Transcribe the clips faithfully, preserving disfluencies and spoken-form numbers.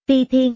Ti Thiên.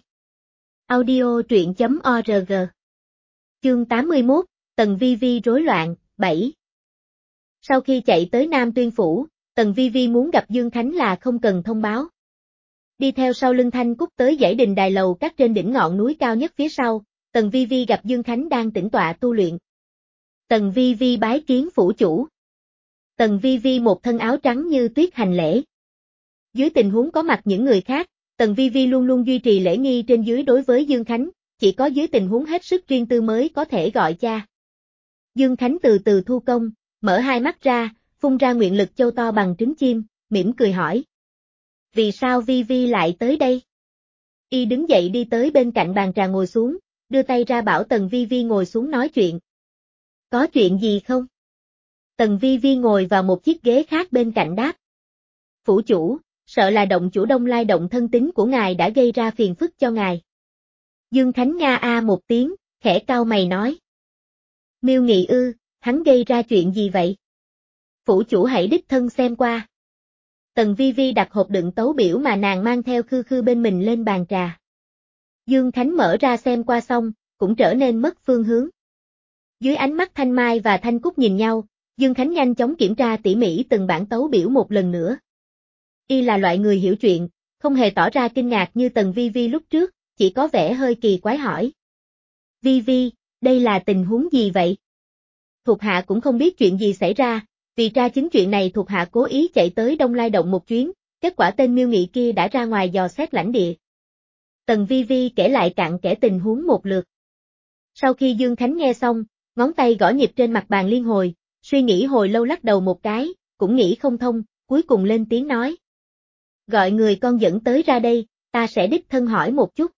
Audio truyện chấm org. Chương tám mươi mốt, Tần Vi Vi rối loạn, bảy. Sau khi chạy tới Nam Tuyên Phủ, Tần Vi Vi muốn gặp Dương Khánh là không cần thông báo. Đi theo sau lưng Thanh Cúc tới dãy đình đài lầu các trên đỉnh ngọn núi cao nhất phía sau, Tần Vi Vi gặp Dương Khánh đang tĩnh tọa tu luyện. Tần Vi Vi bái kiến phủ chủ. Tần Vi Vi một thân áo trắng như tuyết hành lễ. Dưới tình huống có mặt những người khác, Tần Vi Vi luôn luôn duy trì lễ nghi trên dưới đối với Dương Khánh, chỉ có dưới tình huống hết sức riêng tư mới có thể gọi cha. Dương Khánh từ từ thu công, mở hai mắt ra, phun ra nguyện lực châu to bằng trứng chim, mỉm cười hỏi. Vì sao Vi Vi lại tới đây? Y đứng dậy đi tới bên cạnh bàn trà ngồi xuống, đưa tay ra bảo Tần Vi Vi ngồi xuống nói chuyện. Có chuyện gì không? Tần Vi Vi ngồi vào một chiếc ghế khác bên cạnh đáp. Phủ chủ, sợ là động chủ Đông Lai động thân tín của ngài đã gây ra phiền phức cho ngài. Dương Khánh nga a một tiếng, khẽ cau mày nói. Miêu Nghị ư, hắn gây ra chuyện gì vậy? Phủ chủ hãy đích thân xem qua. Tần Vi Vi đặt hộp đựng tấu biểu mà nàng mang theo khư khư bên mình lên bàn trà. Dương Khánh mở ra xem qua xong, cũng trở nên mất phương hướng. Dưới ánh mắt Thanh Mai và Thanh Cúc nhìn nhau, Dương Khánh nhanh chóng kiểm tra tỉ mỉ từng bản tấu biểu một lần nữa. Y là loại người hiểu chuyện, không hề tỏ ra kinh ngạc như Tần Vi Vi lúc trước, chỉ có vẻ hơi kỳ quái hỏi. Vi Vi, đây là tình huống gì vậy? Thuộc hạ cũng không biết chuyện gì xảy ra, vì tra chứng chuyện này thuộc hạ cố ý chạy tới Đông Lai động một chuyến, kết quả tên Miêu Nghị kia đã ra ngoài dò xét lãnh địa. Tần Vi Vi kể lại cặn kẽ tình huống một lượt. Sau khi Dương Khánh nghe xong, ngón tay gõ nhịp trên mặt bàn liên hồi, suy nghĩ hồi lâu lắc đầu một cái, cũng nghĩ không thông, cuối cùng lên tiếng nói. Gọi người con dẫn tới ra đây, ta sẽ đích thân hỏi một chút.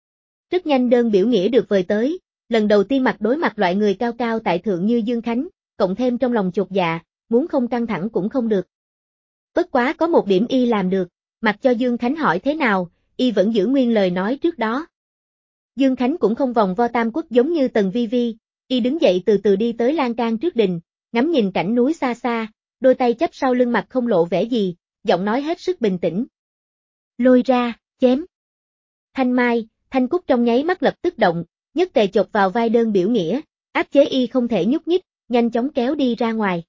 Rất nhanh đơn biểu nghĩa được vời tới, lần đầu tiên mặt đối mặt loại người cao cao tại thượng như Dương Khánh, cộng thêm trong lòng chột dạ, muốn không căng thẳng cũng không được. Bất quá có một điểm y làm được, mặc cho Dương Khánh hỏi thế nào, y vẫn giữ nguyên lời nói trước đó. Dương Khánh cũng không vòng vo tam quốc giống như Tần Vi Vi, y đứng dậy từ từ đi tới lan can trước đình, ngắm nhìn cảnh núi xa xa, đôi tay chắp sau lưng mặt không lộ vẻ gì, giọng nói hết sức bình tĩnh. Lôi ra, chém. Thanh Mai, Thanh Cúc trong nháy mắt lập tức động, nhất tề chộp vào vai đơn biểu nghĩa, áp chế y không thể nhúc nhích, nhanh chóng kéo đi ra ngoài.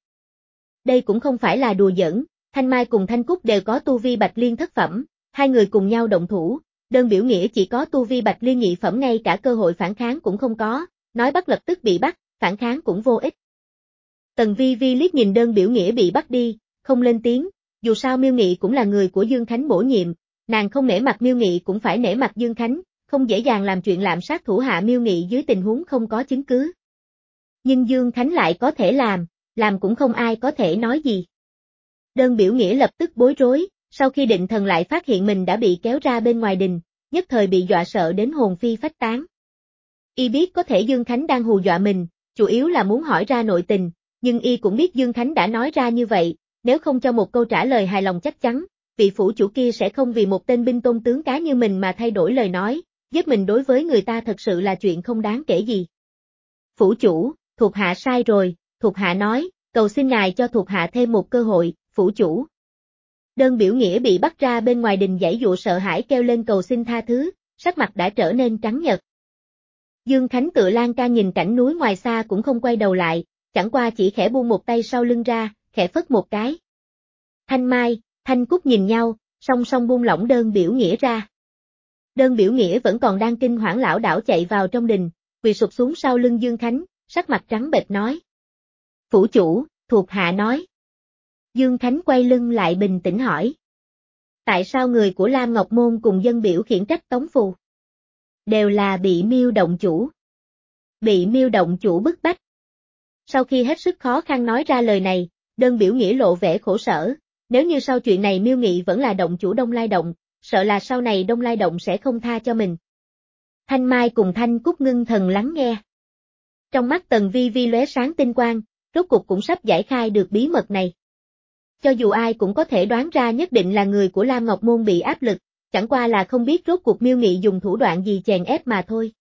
Đây cũng không phải là đùa giỡn, Thanh Mai cùng Thanh Cúc đều có tu vi bạch liên thất phẩm, hai người cùng nhau động thủ, đơn biểu nghĩa chỉ có tu vi bạch liên nhị phẩm ngay cả cơ hội phản kháng cũng không có, nói bắt lập tức bị bắt, phản kháng cũng vô ích. Tần Vi Vi liếc nhìn đơn biểu nghĩa bị bắt đi, không lên tiếng, dù sao Miêu Nghị cũng là người của Dương Khánh bổ nhiệm, nàng không nể mặt Miêu Nghị cũng phải nể mặt Dương Khánh, không dễ dàng làm chuyện lạm sát thủ hạ Miêu Nghị dưới tình huống không có chứng cứ. Nhưng Dương Khánh lại có thể làm, làm cũng không ai có thể nói gì. Đơn biểu nghĩa lập tức bối rối, sau khi định thần lại phát hiện mình đã bị kéo ra bên ngoài đình, nhất thời bị dọa sợ đến hồn phi phách tán. Y biết có thể Dương Khánh đang hù dọa mình, chủ yếu là muốn hỏi ra nội tình, nhưng y cũng biết Dương Khánh đã nói ra như vậy, nếu không cho một câu trả lời hài lòng chắc chắn, vị phủ chủ kia sẽ không vì một tên binh tôn tướng cá như mình mà thay đổi lời nói, giúp mình đối với người ta thật sự là chuyện không đáng kể gì. Phủ chủ, thuộc hạ sai rồi, thuộc hạ nói, cầu xin ngài cho thuộc hạ thêm một cơ hội, phủ chủ. Đơn biểu nghĩa bị bắt ra bên ngoài đình giãy dụa sợ hãi kêu lên cầu xin tha thứ, sắc mặt đã trở nên trắng nhợt. Dương Khánh tựa lan can nhìn cảnh núi ngoài xa cũng không quay đầu lại, chẳng qua chỉ khẽ buông một tay sau lưng ra, khẽ phất một cái. Thanh Mai, Thanh Cúc nhìn nhau, song song buông lỏng đơn biểu nghĩa ra. Đơn biểu nghĩa vẫn còn đang kinh hoảng lảo đảo chạy vào trong đình, quỳ sụp xuống sau lưng Dương Khánh, sắc mặt trắng bệch nói. Phủ chủ, thuộc hạ nói. Dương Khánh quay lưng lại bình tĩnh hỏi. Tại sao người của Lam Ngọc Môn cùng dân biểu khiển trách Tống Phù? Đều là bị Miêu động chủ. Bị Miêu động chủ bức bách. Sau khi hết sức khó khăn nói ra lời này, đơn biểu nghĩa lộ vẻ khổ sở, nếu như sau chuyện này Miêu Nghị vẫn là động chủ Đông Lai động, sợ là sau này Đông Lai động sẽ không tha cho mình. Thanh Mai cùng Thanh Cúc ngưng thần lắng nghe. Trong mắt Tần Vi Vi lóe sáng tinh quang, rốt cuộc cũng sắp giải khai được bí mật này. Cho dù ai cũng có thể đoán ra nhất định là người của Lam Ngọc Môn bị áp lực, chẳng qua là không biết rốt cuộc Miêu Nghị dùng thủ đoạn gì chèn ép mà thôi.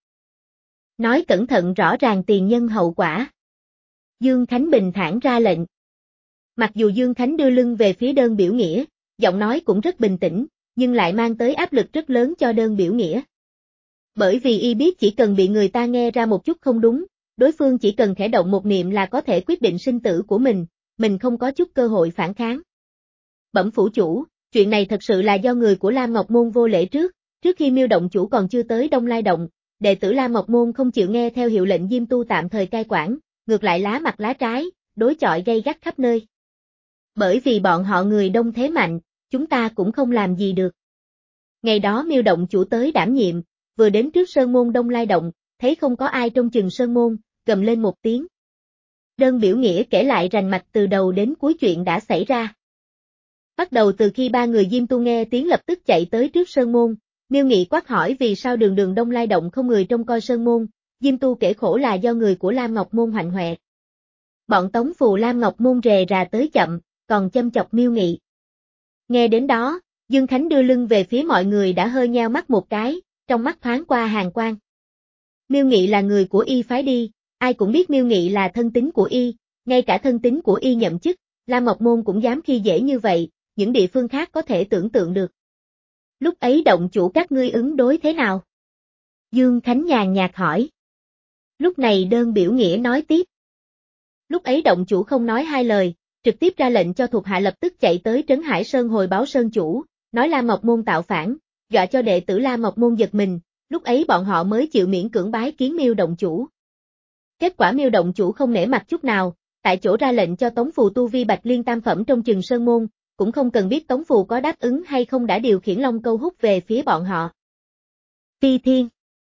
Nói cẩn thận rõ ràng tiền nhân hậu quả. Dương Khánh bình thản ra lệnh. Mặc dù Dương Khánh đưa lưng về phía đơn biểu nghĩa, giọng nói cũng rất bình tĩnh, nhưng lại mang tới áp lực rất lớn cho đơn biểu nghĩa. Bởi vì y biết chỉ cần bị người ta nghe ra một chút không đúng, đối phương chỉ cần khẽ động một niệm là có thể quyết định sinh tử của mình, mình không có chút cơ hội phản kháng. Bẩm phủ chủ, chuyện này thật sự là do người của Lam Ngọc Môn vô lễ trước, trước khi Miêu động chủ còn chưa tới Đông Lai Động, đệ tử Lam Ngọc Môn không chịu nghe theo hiệu lệnh Diêm Tu tạm thời cai quản, ngược lại lá mặt lá trái, đối chọi gay gắt khắp nơi. Bởi vì bọn họ người đông thế mạnh, chúng ta cũng không làm gì được. Ngày đó Miêu động chủ tới đảm nhiệm, vừa đến trước sơn môn Đông Lai Động, thấy không có ai trông chừng sơn môn, gầm lên một tiếng. Đơn biểu nghĩa kể lại rành mạch từ đầu đến cuối chuyện đã xảy ra. Bắt đầu từ khi ba người Diêm Tu nghe tiếng lập tức chạy tới trước sơn môn, Miêu Nghị quát hỏi vì sao đường đường Đông Lai Động không người trông coi sơn môn, Diêm Tu kể khổ là do người của Lam Ngọc Môn hoạnh hoẹ. Bọn tống phù Lam Ngọc Môn rề rà tới chậm, còn châm chọc Miêu Nghị. Nghe đến đó, Dương Khánh đưa lưng về phía mọi người đã hơi nheo mắt một cái, trong mắt thoáng qua hàn quang. Miêu Nghị là người của y phái đi, ai cũng biết Miêu Nghị là thân tín của y, ngay cả thân tín của y nhậm chức, Lam Ngọc Môn cũng dám khi dễ như vậy, những địa phương khác có thể tưởng tượng được. Lúc ấy động chủ các ngươi ứng đối thế nào? Dương Khánh nhàn nhạt hỏi. Lúc này đơn biểu nghĩa nói tiếp. Lúc ấy động chủ không nói hai lời, trực tiếp ra lệnh cho thuộc hạ lập tức chạy tới Trấn Hải Sơn hồi báo Sơn chủ, nói Lam Ngọc Môn tạo phản, dọa cho đệ tử Lam Ngọc Môn giật mình, lúc ấy bọn họ mới chịu miễn cưỡng bái kiến Miêu động chủ. Kết quả Miêu động chủ không nể mặt chút nào, tại chỗ ra lệnh cho Tống Phù tu vi Bạch Liên tam phẩm trong chừng sơn môn, cũng không cần biết Tống Phù có đáp ứng hay không đã điều khiển Long Câu hút về phía bọn họ. Phi Thiên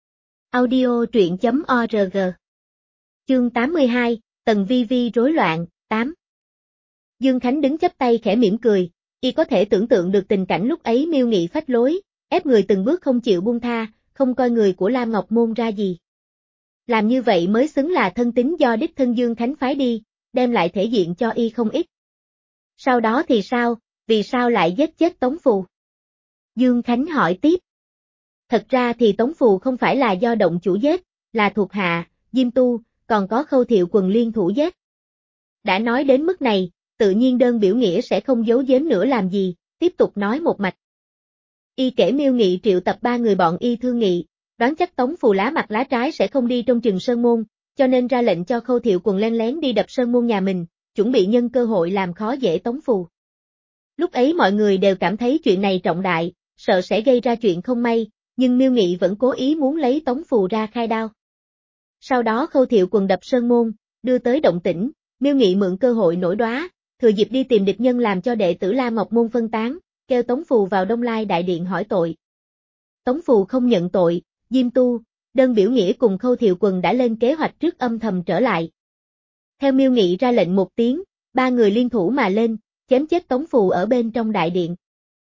Audio truyện chấm org Chương tám mươi hai, Tần Vi Vi rối loạn, tám Dương Khánh đứng chắp tay khẽ mỉm cười, y có thể tưởng tượng được tình cảnh lúc ấy Miêu Nghị phách lối, ép người từng bước không chịu buông tha, không coi người của Lam Ngọc Môn ra gì. Làm như vậy mới xứng là thân tín do đích thân Dương Khánh phái đi, đem lại thể diện cho y không ít. Sau đó thì sao, vì sao lại giết chết Tống Phù? Dương Khánh hỏi tiếp. Thật ra thì Tống Phù không phải là do động chủ giết, là thuộc hạ, Diêm Tu, còn có Khâu Thiệu Quần liên thủ giết. Đã nói đến mức này, tự nhiên đơn biểu nghĩa sẽ không giấu giếm nữa làm gì, tiếp tục nói một mạch. Y kể Miêu Nghị triệu tập ba người bọn y thương nghị, đoán chắc Tống Phù lá mặt lá trái sẽ không đi trong chừng sơn môn, cho nên ra lệnh cho Khâu Thiệu Quần len lén đi đập sơn môn nhà mình, chuẩn bị nhân cơ hội làm khó dễ Tống Phù. Lúc ấy mọi người đều cảm thấy chuyện này trọng đại, sợ sẽ gây ra chuyện không may, nhưng Miêu Nghị vẫn cố ý muốn lấy Tống Phù ra khai đao. Sau đó Khâu Thiệu Quần đập sơn môn, đưa tới động tĩnh, Miêu Nghị mượn cơ hội nổi đoá, thừa dịp đi tìm địch nhân làm cho đệ tử Lam Ngọc Môn phân tán, kêu Tống Phù vào Đông Lai đại điện hỏi tội. Tống Phù không nhận tội, Diêm Tu, đơn biểu nghĩa cùng Khâu Thiệu Quần đã lên kế hoạch trước âm thầm trở lại. Theo Miêu Nghị ra lệnh một tiếng, ba người liên thủ mà lên, chém chết Tống Phù ở bên trong đại điện.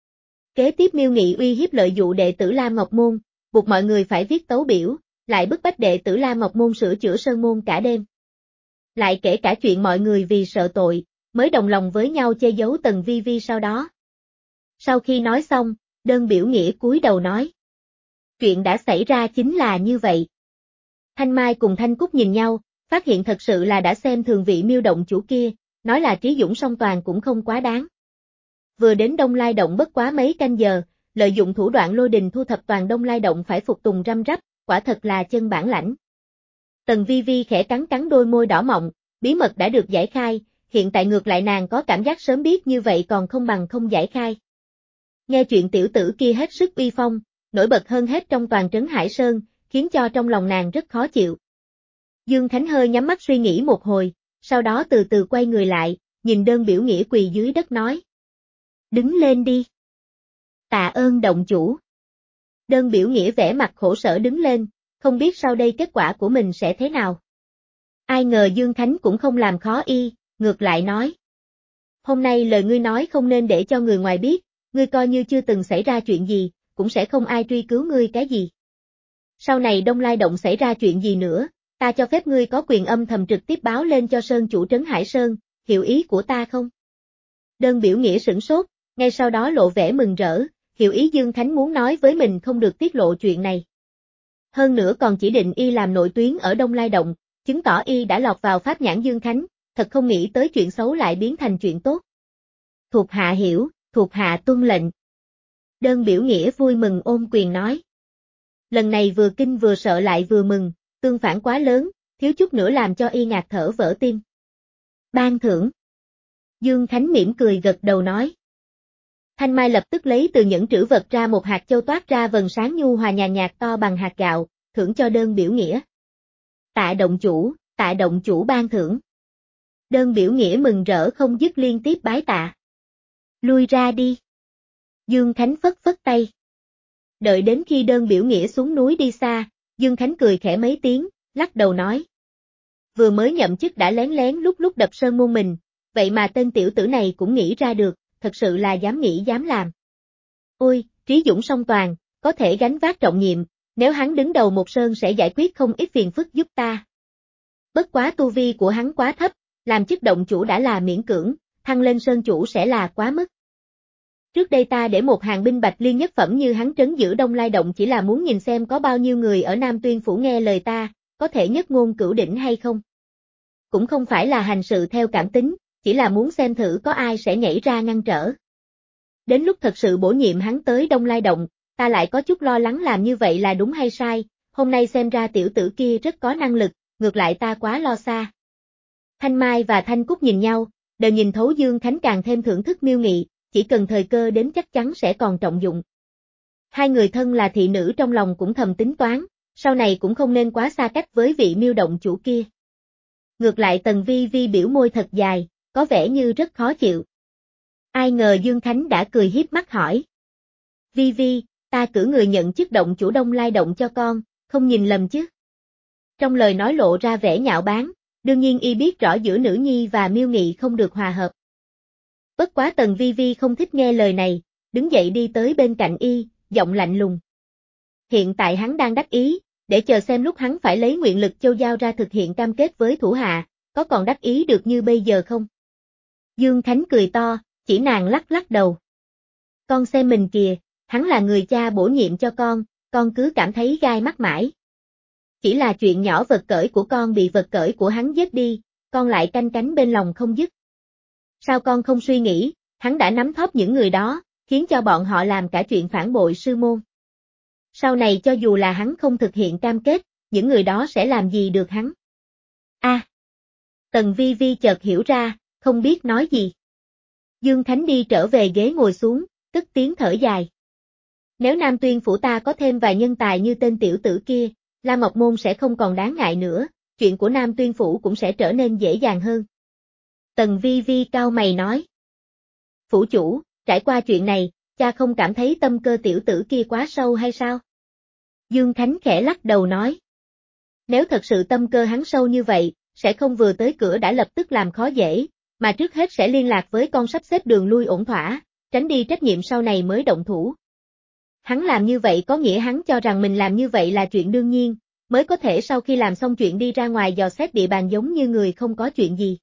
Kế tiếp Miêu Nghị uy hiếp lợi dụ đệ tử Lam Ngọc Môn, buộc mọi người phải viết tấu biểu, lại bức bách đệ tử Lam Ngọc Môn sửa chữa sơn môn cả đêm. Lại kể cả chuyện mọi người vì sợ tội, mới đồng lòng với nhau che giấu Tần Vi Vi sau đó. Sau khi nói xong, đơn biểu nghĩa cúi đầu nói. Chuyện đã xảy ra chính là như vậy. Thanh Mai cùng Thanh Cúc nhìn nhau, phát hiện thật sự là đã xem thường vị Miêu động chủ kia, nói là trí dũng song toàn cũng không quá đáng. Vừa đến Đông Lai Động bất quá mấy canh giờ, lợi dụng thủ đoạn lôi đình thu thập toàn Đông Lai Động phải phục tùng răm rắp, quả thật là chân bản lãnh. Tần Vi Vi khẽ cắn cắn đôi môi đỏ mọng, bí mật đã được giải khai, hiện tại ngược lại nàng có cảm giác sớm biết như vậy còn không bằng không giải khai. Nghe chuyện tiểu tử kia hết sức uy phong, nổi bật hơn hết trong toàn trấn Hải Sơn, khiến cho trong lòng nàng rất khó chịu. Dương Khánh hơi nhắm mắt suy nghĩ một hồi, sau đó từ từ quay người lại, nhìn đơn biểu nghĩa quỳ dưới đất nói. Đứng lên đi. Tạ ơn động chủ. Đơn biểu nghĩa vẻ mặt khổ sở đứng lên, không biết sau đây kết quả của mình sẽ thế nào. Ai ngờ Dương Khánh cũng không làm khó y, ngược lại nói. Hôm nay lời ngươi nói không nên để cho người ngoài biết, ngươi coi như chưa từng xảy ra chuyện gì, cũng sẽ không ai truy cứu ngươi cái gì. Sau này Đông Lai Động xảy ra chuyện gì nữa, ta cho phép ngươi có quyền âm thầm trực tiếp báo lên cho Sơn chủ trấn Hải Sơn, hiểu ý của ta không? Đơn biểu nghĩa sửng sốt, ngay sau đó lộ vẻ mừng rỡ, hiểu ý Dương Khánh muốn nói với mình không được tiết lộ chuyện này. Hơn nữa còn chỉ định y làm nội tuyến ở Đông Lai Động, chứng tỏ y đã lọt vào pháp nhãn Dương Khánh, thật không nghĩ tới chuyện xấu lại biến thành chuyện tốt. Thuộc hạ hiểu, thuộc hạ tuân lệnh. Đơn Biểu Nghĩa vui mừng ôm quyền nói. Lần này vừa kinh vừa sợ lại vừa mừng, tương phản quá lớn, thiếu chút nữa làm cho y ngạt thở vỡ tim. Ban thưởng. Dương Khánh mỉm cười gật đầu nói. Thanh Mai lập tức lấy từ nhẫn trữ vật ra một hạt châu toát ra vầng sáng nhu hòa nhàn nhạt to bằng hạt gạo, thưởng cho Đơn Biểu Nghĩa. Tạ động chủ, tạ động chủ ban thưởng. Đơn Biểu Nghĩa mừng rỡ không dứt liên tiếp bái tạ. Lui ra đi. Dương Khánh phất phất tay. Đợi đến khi Đơn Biểu Nghĩa xuống núi đi xa, Dương Khánh cười khẽ mấy tiếng, lắc đầu nói. Vừa mới nhậm chức đã lén lén lúc lúc đập sơn môn mình, vậy mà tên tiểu tử này cũng nghĩ ra được, thật sự là dám nghĩ dám làm. Ôi, trí dũng song toàn, có thể gánh vác trọng nhiệm, nếu hắn đứng đầu một sơn sẽ giải quyết không ít phiền phức giúp ta. Bất quá tu vi của hắn quá thấp, làm chức động chủ đã là miễn cưỡng, thăng lên sơn chủ sẽ là quá mức. Trước đây ta để một hàng binh bạch liên nhất phẩm như hắn trấn giữ Đông Lai Động chỉ là muốn nhìn xem có bao nhiêu người ở Nam Tuyên Phủ nghe lời ta, có thể nhất ngôn cửu đỉnh hay không. Cũng không phải là hành sự theo cảm tính, chỉ là muốn xem thử có ai sẽ nhảy ra ngăn trở. Đến lúc thật sự bổ nhiệm hắn tới Đông Lai Động, ta lại có chút lo lắng làm như vậy là đúng hay sai, hôm nay xem ra tiểu tử kia rất có năng lực, ngược lại ta quá lo xa. Thanh Mai và Thanh Cúc nhìn nhau, đều nhìn thấu Dương Khánh càng thêm thưởng thức Miêu Nghị, chỉ cần thời cơ đến chắc chắn sẽ còn trọng dụng. Hai người thân là thị nữ trong lòng cũng thầm tính toán, sau này cũng không nên quá xa cách với vị Miêu động chủ kia. Ngược lại Tần Vi Vi biểu môi thật dài, có vẻ như rất khó chịu. Ai ngờ Dương Khánh đã cười hiếp mắt hỏi. Vi Vi, ta cử người nhận chức động chủ Đông Lai Động cho con, không nhìn lầm chứ? Trong lời nói lộ ra vẻ nhạo báng, đương nhiên y biết rõ giữa nữ nhi và Miêu Nghị không được hòa hợp. Bất quá Tần Vi Vi không thích nghe lời này, đứng dậy đi tới bên cạnh y, giọng lạnh lùng. Hiện tại hắn đang đắc ý, để chờ xem lúc hắn phải lấy nguyện lực châu giao ra thực hiện cam kết với thủ hạ, có còn đắc ý được như bây giờ không? Dương Khánh cười to, chỉ nàng lắc lắc đầu. Con xem mình kìa, hắn là người cha bổ nhiệm cho con, con cứ cảm thấy gai mắt mãi. Chỉ là chuyện nhỏ vật cởi của con bị vật cởi của hắn giết đi, con lại canh cánh bên lòng không dứt. Sao con không suy nghĩ, hắn đã nắm thóp những người đó, khiến cho bọn họ làm cả chuyện phản bội sư môn. Sau này cho dù là hắn không thực hiện cam kết, những người đó sẽ làm gì được hắn? A. À, Tần Vi Vi chợt hiểu ra, không biết nói gì. Dương Khánh đi trở về ghế ngồi xuống, cất tiếng thở dài. Nếu Nam Tuyên Phủ ta có thêm vài nhân tài như tên tiểu tử kia, La Ngọc Môn sẽ không còn đáng ngại nữa, chuyện của Nam Tuyên Phủ cũng sẽ trở nên dễ dàng hơn. Tần Vi Vi cao mày nói. Phủ chủ, trải qua chuyện này, cha không cảm thấy tâm cơ tiểu tử kia quá sâu hay sao? Dương Khánh khẽ lắc đầu nói. Nếu thật sự tâm cơ hắn sâu như vậy, sẽ không vừa tới cửa đã lập tức làm khó dễ, mà trước hết sẽ liên lạc với con sắp xếp đường lui ổn thỏa, tránh đi trách nhiệm sau này mới động thủ. Hắn làm như vậy có nghĩa hắn cho rằng mình làm như vậy là chuyện đương nhiên, mới có thể sau khi làm xong chuyện đi ra ngoài dò xét địa bàn giống như người không có chuyện gì.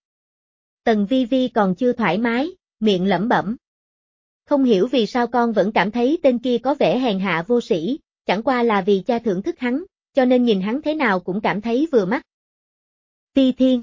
Tần Vi Vi còn chưa thoải mái, miệng lẩm bẩm. Không hiểu vì sao con vẫn cảm thấy tên kia có vẻ hèn hạ vô sĩ, chẳng qua là vì cha thưởng thức hắn, cho nên nhìn hắn thế nào cũng cảm thấy vừa mắt. Ti Thiên.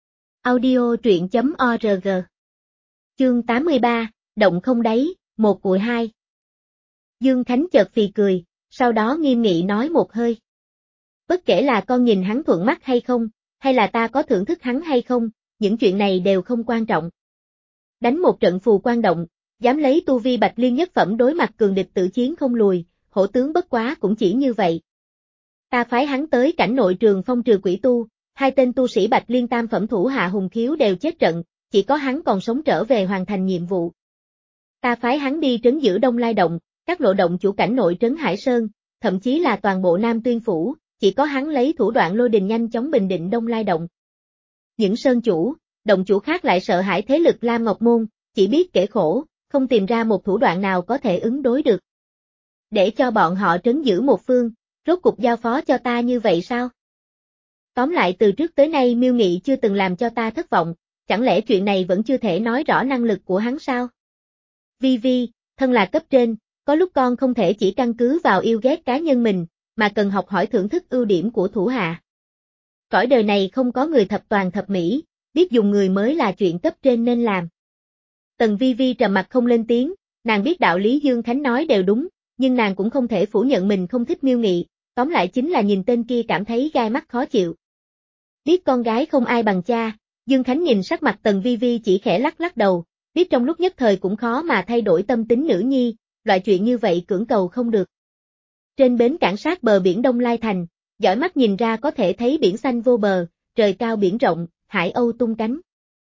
Audio truyện chấm org. Chương tám mươi ba, Động không đáy, một cụi hai. Dương Khánh chợt phì cười, sau đó nghiêm nghị nói một hơi. Bất kể là con nhìn hắn thuận mắt hay không, hay là ta có thưởng thức hắn hay không, những chuyện này đều không quan trọng. Đánh một trận phù quan động, dám lấy tu vi bạch liên nhất phẩm đối mặt cường địch tự chiến không lùi, hổ tướng bất quá cũng chỉ như vậy. Ta phái hắn tới cảnh nội trường phong trừ quỷ tu, hai tên tu sĩ bạch liên tam phẩm thủ hạ hùng khiếu đều chết trận, chỉ có hắn còn sống trở về hoàn thành nhiệm vụ. Ta phái hắn đi trấn giữ Đông Lai Động, các lộ động chủ cảnh nội trấn Hải Sơn, thậm chí là toàn bộ Nam Tuyên Phủ, chỉ có hắn lấy thủ đoạn lôi đình nhanh chóng bình định Đông Lai Động. Những sơn chủ, động chủ khác lại sợ hãi thế lực Lam Ngọc Môn, chỉ biết kể khổ, không tìm ra một thủ đoạn nào có thể ứng đối được. Để cho bọn họ trấn giữ một phương, rốt cục giao phó cho ta như vậy sao? Tóm lại từ trước tới nay Miêu Nghị chưa từng làm cho ta thất vọng, chẳng lẽ chuyện này vẫn chưa thể nói rõ năng lực của hắn sao? Vi Vi, thân là cấp trên, có lúc con không thể chỉ căn cứ vào yêu ghét cá nhân mình, mà cần học hỏi thưởng thức ưu điểm của thủ hạ. Cõi đời này không có người thập toàn thập mỹ, biết dùng người mới là chuyện cấp trên nên làm. Tần Vi Vi trầm mặt không lên tiếng, nàng biết đạo lý Dương Khánh nói đều đúng, nhưng nàng cũng không thể phủ nhận mình không thích Miêu Nghị, tóm lại chính là nhìn tên kia cảm thấy gai mắt khó chịu. Biết con gái không ai bằng cha, Dương Khánh nhìn sắc mặt Tần Vi Vi chỉ khẽ lắc lắc đầu, biết trong lúc nhất thời cũng khó mà thay đổi tâm tính nữ nhi, loại chuyện như vậy cưỡng cầu không được. Trên bến cảng sát bờ biển Đông Lai Thành, dõi mắt nhìn ra có thể thấy biển xanh vô bờ, trời cao biển rộng, hải âu tung cánh.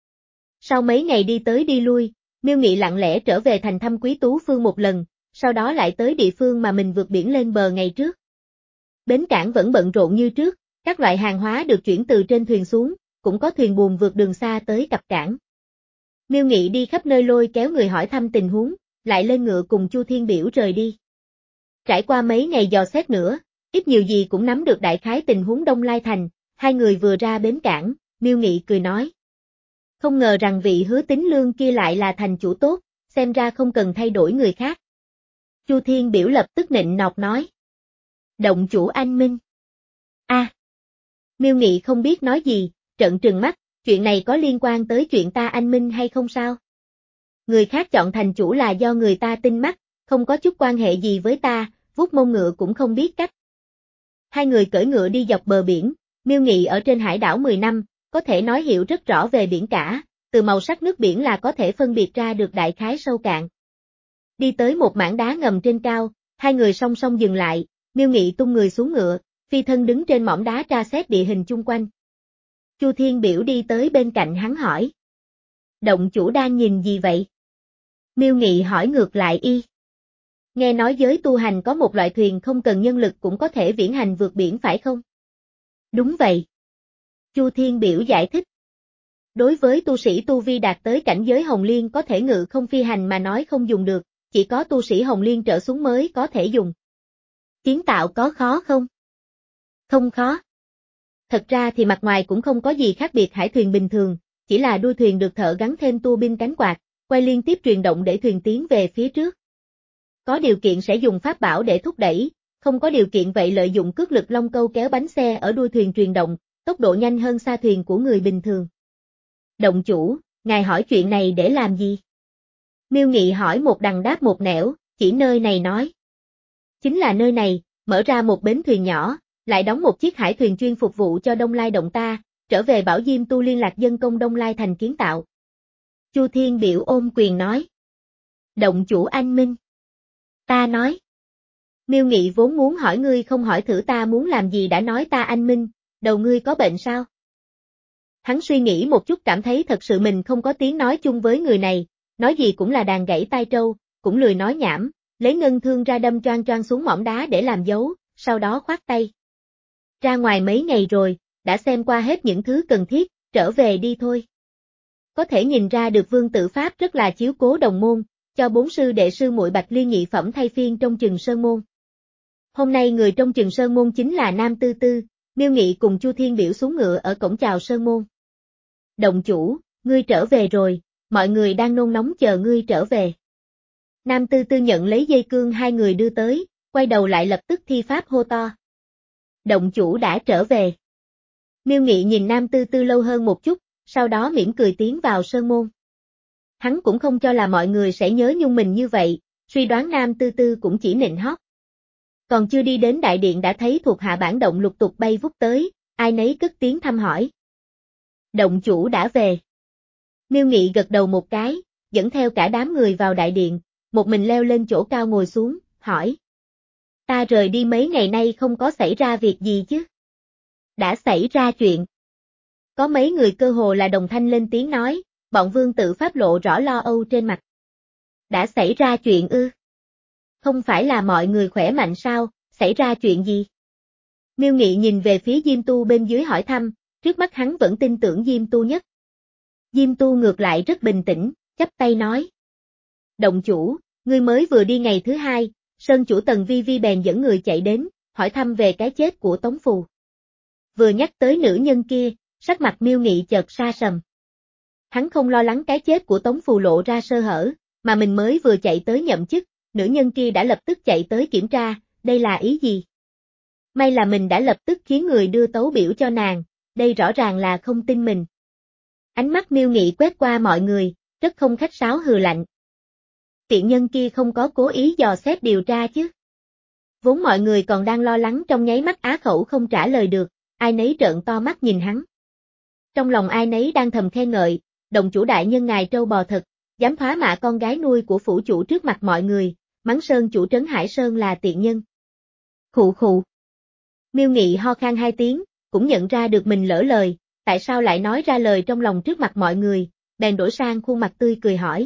Sau mấy ngày đi tới đi lui, Miêu Nghị lặng lẽ trở về thành thăm Quý Tú Phương một lần, sau đó lại tới địa phương mà mình vượt biển lên bờ ngày trước. Bến cảng vẫn bận rộn như trước, các loại hàng hóa được chuyển từ trên thuyền xuống, cũng có thuyền buồm vượt đường xa tới cập cảng. Miêu Nghị đi khắp nơi lôi kéo người hỏi thăm tình huống, lại lên ngựa cùng Chu Thiên Biểu rời đi. Trải qua mấy ngày dò xét nữa, ít nhiều gì cũng nắm được đại khái tình huống Đông Lai Thành, hai người vừa ra bến cảng, Miêu Nghị cười nói. Không ngờ rằng vị Hứa Tín Lương kia lại là thành chủ tốt, xem ra không cần thay đổi người khác. Chu Thiên Biểu lập tức nịnh nọt nói. Động chủ anh minh. A. À. Miêu Nghị không biết nói gì, trợn trừng mắt, chuyện này có liên quan tới chuyện ta anh minh hay không sao? Người khác chọn thành chủ là do người ta tinh mắt, không có chút quan hệ gì với ta, vuốt mông ngựa cũng không biết cách. Hai người cưỡi ngựa đi dọc bờ biển, Miêu Nghị ở trên hải đảo mười năm, có thể nói hiểu rất rõ về biển cả, từ màu sắc nước biển là có thể phân biệt ra được đại khái sâu cạn. Đi tới một mảng đá ngầm trên cao, hai người song song dừng lại, Miêu Nghị tung người xuống ngựa, phi thân đứng trên mỏm đá tra xét địa hình chung quanh. Chu Thiên Biểu đi tới bên cạnh hắn hỏi. Động chủ đang nhìn gì vậy? Miêu Nghị hỏi ngược lại y. Nghe nói giới tu hành có một loại thuyền không cần nhân lực cũng có thể viễn hành vượt biển phải không? Đúng vậy. Chu Thiên Biểu giải thích. Đối với tu sĩ tu vi đạt tới cảnh giới Hồng Liên có thể ngự không phi hành mà nói không dùng được, chỉ có tu sĩ Hồng Liên trở xuống mới có thể dùng. Kiến tạo có khó không? Không khó. Thật ra thì mặt ngoài cũng không có gì khác biệt hải thuyền bình thường, chỉ là đuôi thuyền được thợ gắn thêm tua bin cánh quạt, quay liên tiếp truyền động để thuyền tiến về phía trước. Có điều kiện sẽ dùng pháp bảo để thúc đẩy, không có điều kiện vậy lợi dụng cước lực long câu kéo bánh xe ở đuôi thuyền truyền động, tốc độ nhanh hơn xa thuyền của người bình thường. Động chủ, ngài hỏi chuyện này để làm gì? Miêu Nghị hỏi một đằng đáp một nẻo, chỉ nơi này nói. Chính là nơi này, mở ra một bến thuyền nhỏ, lại đóng một chiếc hải thuyền chuyên phục vụ cho Đông Lai động ta, trở về bảo Diêm tu liên lạc dân công Đông Lai thành kiến tạo. Chu Thiên Biểu ôm quyền nói. Động chủ anh minh. Ta nói. Miêu Nghị vốn muốn hỏi ngươi không hỏi thử ta muốn làm gì đã nói ta anh minh, đầu ngươi có bệnh sao? Hắn suy nghĩ một chút cảm thấy thật sự mình không có tiếng nói chung với người này, nói gì cũng là đàn gãy tai trâu, cũng lười nói nhảm, lấy ngân thương ra đâm choang choang xuống mỏm đá để làm dấu, sau đó khoát tay. Ra ngoài mấy ngày rồi, đã xem qua hết những thứ cần thiết, trở về đi thôi. Có thể nhìn ra được Vương Tử Pháp rất là chiếu cố đồng môn, cho bốn sư đệ sư muội Bạch Liên nhị phẩm thay phiên trong Chừng Sơn môn. Hôm nay người trong Chừng Sơn môn chính là Nam Tư Tư, Miêu Nghị cùng Chu Thiên Biểu xuống ngựa ở cổng chào Sơn môn. Động chủ, ngươi trở về rồi, mọi người đang nôn nóng chờ ngươi trở về. Nam Tư Tư nhận lấy dây cương hai người đưa tới, quay đầu lại lập tức thi pháp hô to. Động chủ đã trở về. Miêu Nghị nhìn Nam Tư Tư lâu hơn một chút, sau đó mỉm cười tiến vào sơn môn. Hắn cũng không cho là mọi người sẽ nhớ nhung mình như vậy, suy đoán Nam Tư Tư cũng chỉ nịnh hót. Còn chưa đi đến đại điện đã thấy thuộc hạ bản động lục tục bay vút tới, ai nấy cất tiếng thăm hỏi. Động chủ đã về. Miêu Nghị gật đầu một cái, dẫn theo cả đám người vào đại điện, một mình leo lên chỗ cao ngồi xuống, hỏi. Ta rời đi mấy ngày nay không có xảy ra việc gì chứ? Đã xảy ra chuyện. Có mấy người cơ hồ là đồng thanh lên tiếng nói, bọn Vương Tử Pháp lộ rõ lo âu trên mặt. Đã xảy ra chuyện ư? Không phải là mọi người khỏe mạnh sao, xảy ra chuyện gì? Miêu Nghị nhìn về phía Diêm Tu bên dưới hỏi thăm, trước mắt hắn vẫn tin tưởng Diêm Tu nhất. Diêm Tu ngược lại rất bình tĩnh, chắp tay nói. Động chủ, ngươi mới vừa đi ngày thứ hai, Sơn chủ Tần Vi Vi bèn dẫn người chạy đến, hỏi thăm về cái chết của Tống Phù. Vừa nhắc tới nữ nhân kia, sắc mặt Miêu Nghị chợt sa sầm. Hắn không lo lắng cái chết của Tống Phù lộ ra sơ hở, mà mình mới vừa chạy tới nhậm chức, nữ nhân kia đã lập tức chạy tới kiểm tra, đây là ý gì? May là mình đã lập tức khiến người đưa tấu biểu cho nàng, đây rõ ràng là không tin mình. Ánh mắt Miêu Nghị quét qua mọi người, rất không khách sáo hừ lạnh. tiện nhân kia không có cố ý dò xét điều tra chứ. Vốn mọi người còn đang lo lắng trong nháy mắt á khẩu không trả lời được, ai nấy trợn to mắt nhìn hắn. Trong lòng ai nấy đang thầm khen ngợi, động chủ đại nhân ngài trâu bò thật, dám thoá mạ con gái nuôi của phủ chủ trước mặt mọi người, mắng Sơn chủ trấn Hải Sơn là tiện nhân. Khụ khụ. Miêu Nghị ho khan hai tiếng, cũng nhận ra được mình lỡ lời, tại sao lại nói ra lời trong lòng trước mặt mọi người, bèn đổi sang khuôn mặt tươi cười hỏi.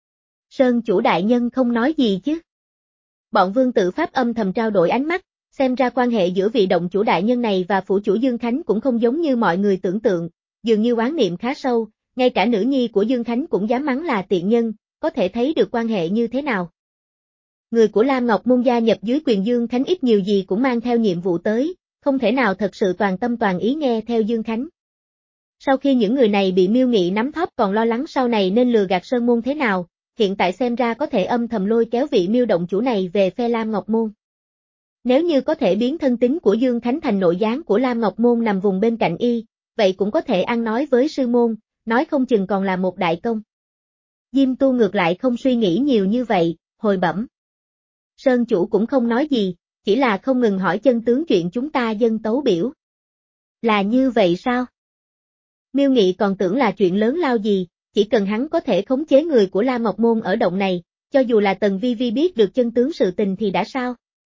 Sơn chủ đại nhân không nói gì chứ? Bọn vương tử Pháp âm thầm trao đổi ánh mắt, xem ra quan hệ giữa vị động chủ đại nhân này và phủ chủ Dương Khánh cũng không giống như mọi người tưởng tượng, dường như oán niệm khá sâu, ngay cả nữ nhi của Dương Khánh cũng dám mắng là tiện nhân, có thể thấy được quan hệ như thế nào. Người của Lam Ngọc Môn gia nhập dưới quyền Dương Khánh ít nhiều gì cũng mang theo nhiệm vụ tới, không thể nào thật sự toàn tâm toàn ý nghe theo Dương Khánh. Sau khi những người này bị Miêu Nghị nắm thóp còn lo lắng sau này nên lừa gạt Sơn Môn thế nào, hiện tại xem ra có thể âm thầm lôi kéo vị Miêu động chủ này về phe Lam Ngọc Môn. Nếu như có thể biến thân tính của Dương Khánh thành nội gián của Lam Ngọc Môn nằm vùng bên cạnh y, vậy cũng có thể ăn nói với sư môn, nói không chừng còn là một đại công. Diêm Tu ngược lại không suy nghĩ nhiều như vậy, hồi bẩm. Sơn chủ cũng không nói gì, chỉ là không ngừng hỏi chân tướng chuyện chúng ta dân tấu biểu. Là như vậy sao? Miêu Nghị còn tưởng là chuyện lớn lao gì, chỉ cần hắn có thể khống chế người của Lam Ngọc Môn ở động này, cho dù là Tần Vi Vi biết được chân tướng sự tình thì đã sao?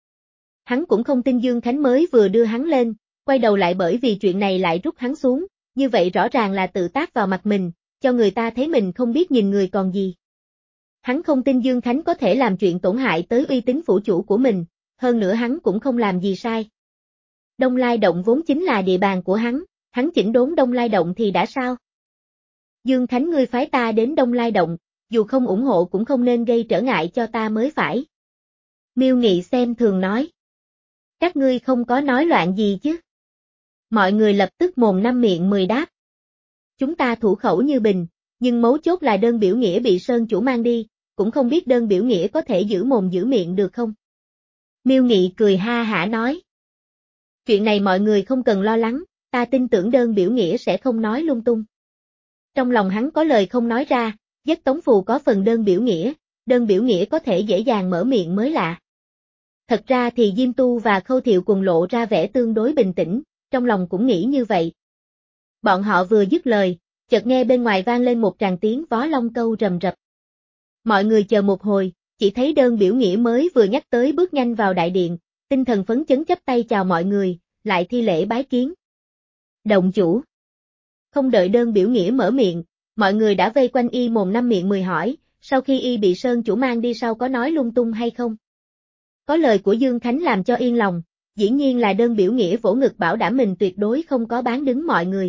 Hắn cũng không tin Dương Khánh mới vừa đưa hắn lên, quay đầu lại bởi vì chuyện này lại rút hắn xuống, như vậy rõ ràng là tự tác vào mặt mình, cho người ta thấy mình không biết nhìn người còn gì. Hắn không tin Dương Khánh có thể làm chuyện tổn hại tới uy tín phủ chủ của mình, hơn nữa hắn cũng không làm gì sai. Đông Lai Động vốn chính là địa bàn của hắn, hắn chỉnh đốn Đông Lai Động thì đã sao? Dương Khánh ngươi phái ta đến Đông Lai Động, dù không ủng hộ cũng không nên gây trở ngại cho ta mới phải. Miêu Nghị xem thường nói. Các ngươi không có nói loạn gì chứ? Mọi người lập tức mồm năm miệng mười đáp. Chúng ta thủ khẩu như bình, nhưng mấu chốt là đơn biểu nghĩa bị Sơn chủ mang đi, cũng không biết đơn biểu nghĩa có thể giữ mồm giữ miệng được không? Miêu Nghị cười ha hả nói. Chuyện này mọi người không cần lo lắng, ta tin tưởng đơn biểu nghĩa sẽ không nói lung tung. Trong lòng hắn có lời không nói ra, giấc tống phù có phần đơn biểu nghĩa, đơn biểu nghĩa có thể dễ dàng mở miệng mới lạ. Thật ra thì Diêm Tu và Khâu Thiệu cùng lộ ra vẻ tương đối bình tĩnh, trong lòng cũng nghĩ như vậy. Bọn họ vừa dứt lời, chợt nghe bên ngoài vang lên một tràng tiếng vó long câu rầm rập. Mọi người chờ một hồi, chỉ thấy đơn biểu nghĩa mới vừa nhắc tới bước nhanh vào đại điện, tinh thần phấn chấn chắp tay chào mọi người, lại thi lễ bái kiến. Động chủ. Không đợi đơn biểu nghĩa mở miệng, mọi người đã vây quanh y mồm năm miệng mười hỏi, sau khi y bị Sơn chủ mang đi sau có nói lung tung hay không? Có lời của Dương Khánh làm cho yên lòng, dĩ nhiên là đơn biểu nghĩa vỗ ngực bảo đảm mình tuyệt đối không có bán đứng mọi người.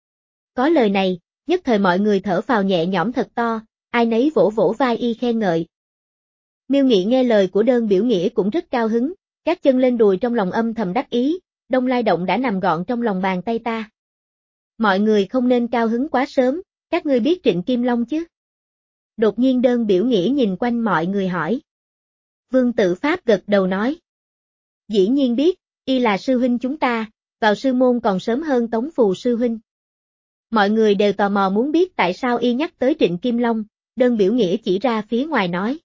Có lời này, nhất thời mọi người thở phào nhẹ nhõm thật to, ai nấy vỗ vỗ vai y khen ngợi. Miêu Nghị nghe lời của đơn biểu nghĩa cũng rất cao hứng, các chân lên đùi trong lòng âm thầm đắc ý, Đông Lai Động đã nằm gọn trong lòng bàn tay ta. Mọi người không nên cao hứng quá sớm, các ngươi biết Trịnh Kim Long chứ? Đột nhiên đơn biểu nghĩa nhìn quanh mọi người hỏi. Vương Tử Pháp gật đầu nói. Dĩ nhiên biết, y là sư huynh chúng ta, vào sư môn còn sớm hơn Tống Phù sư huynh. Mọi người đều tò mò muốn biết tại sao y nhắc tới Trịnh Kim Long, đơn biểu nghĩa chỉ ra phía ngoài nói.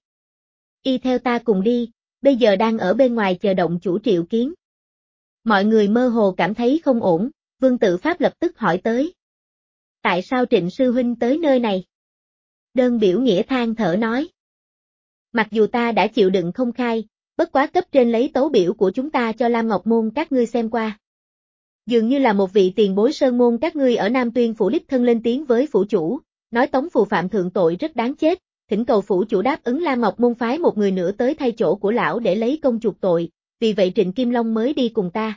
Y theo ta cùng đi, bây giờ đang ở bên ngoài chờ động chủ triệu kiến. Mọi người mơ hồ cảm thấy không ổn, Vương Tử Pháp lập tức hỏi tới. Tại sao Trịnh sư huynh tới nơi này? Đơn biểu nghĩa than thở nói. Mặc dù ta đã chịu đựng không khai, bất quá cấp trên lấy tấu biểu của chúng ta cho Lam Ngọc Môn các ngươi xem qua. Dường như là một vị tiền bối sơn môn các ngươi ở Nam Tuyên phủ đích thân lên tiếng với phủ chủ, nói Tống Phù phạm thượng tội rất đáng chết, thỉnh cầu phủ chủ đáp ứng Lam Ngọc Môn phái một người nữa tới thay chỗ của lão để lấy công chuộc tội, vì vậy Trịnh Kim Long mới đi cùng ta.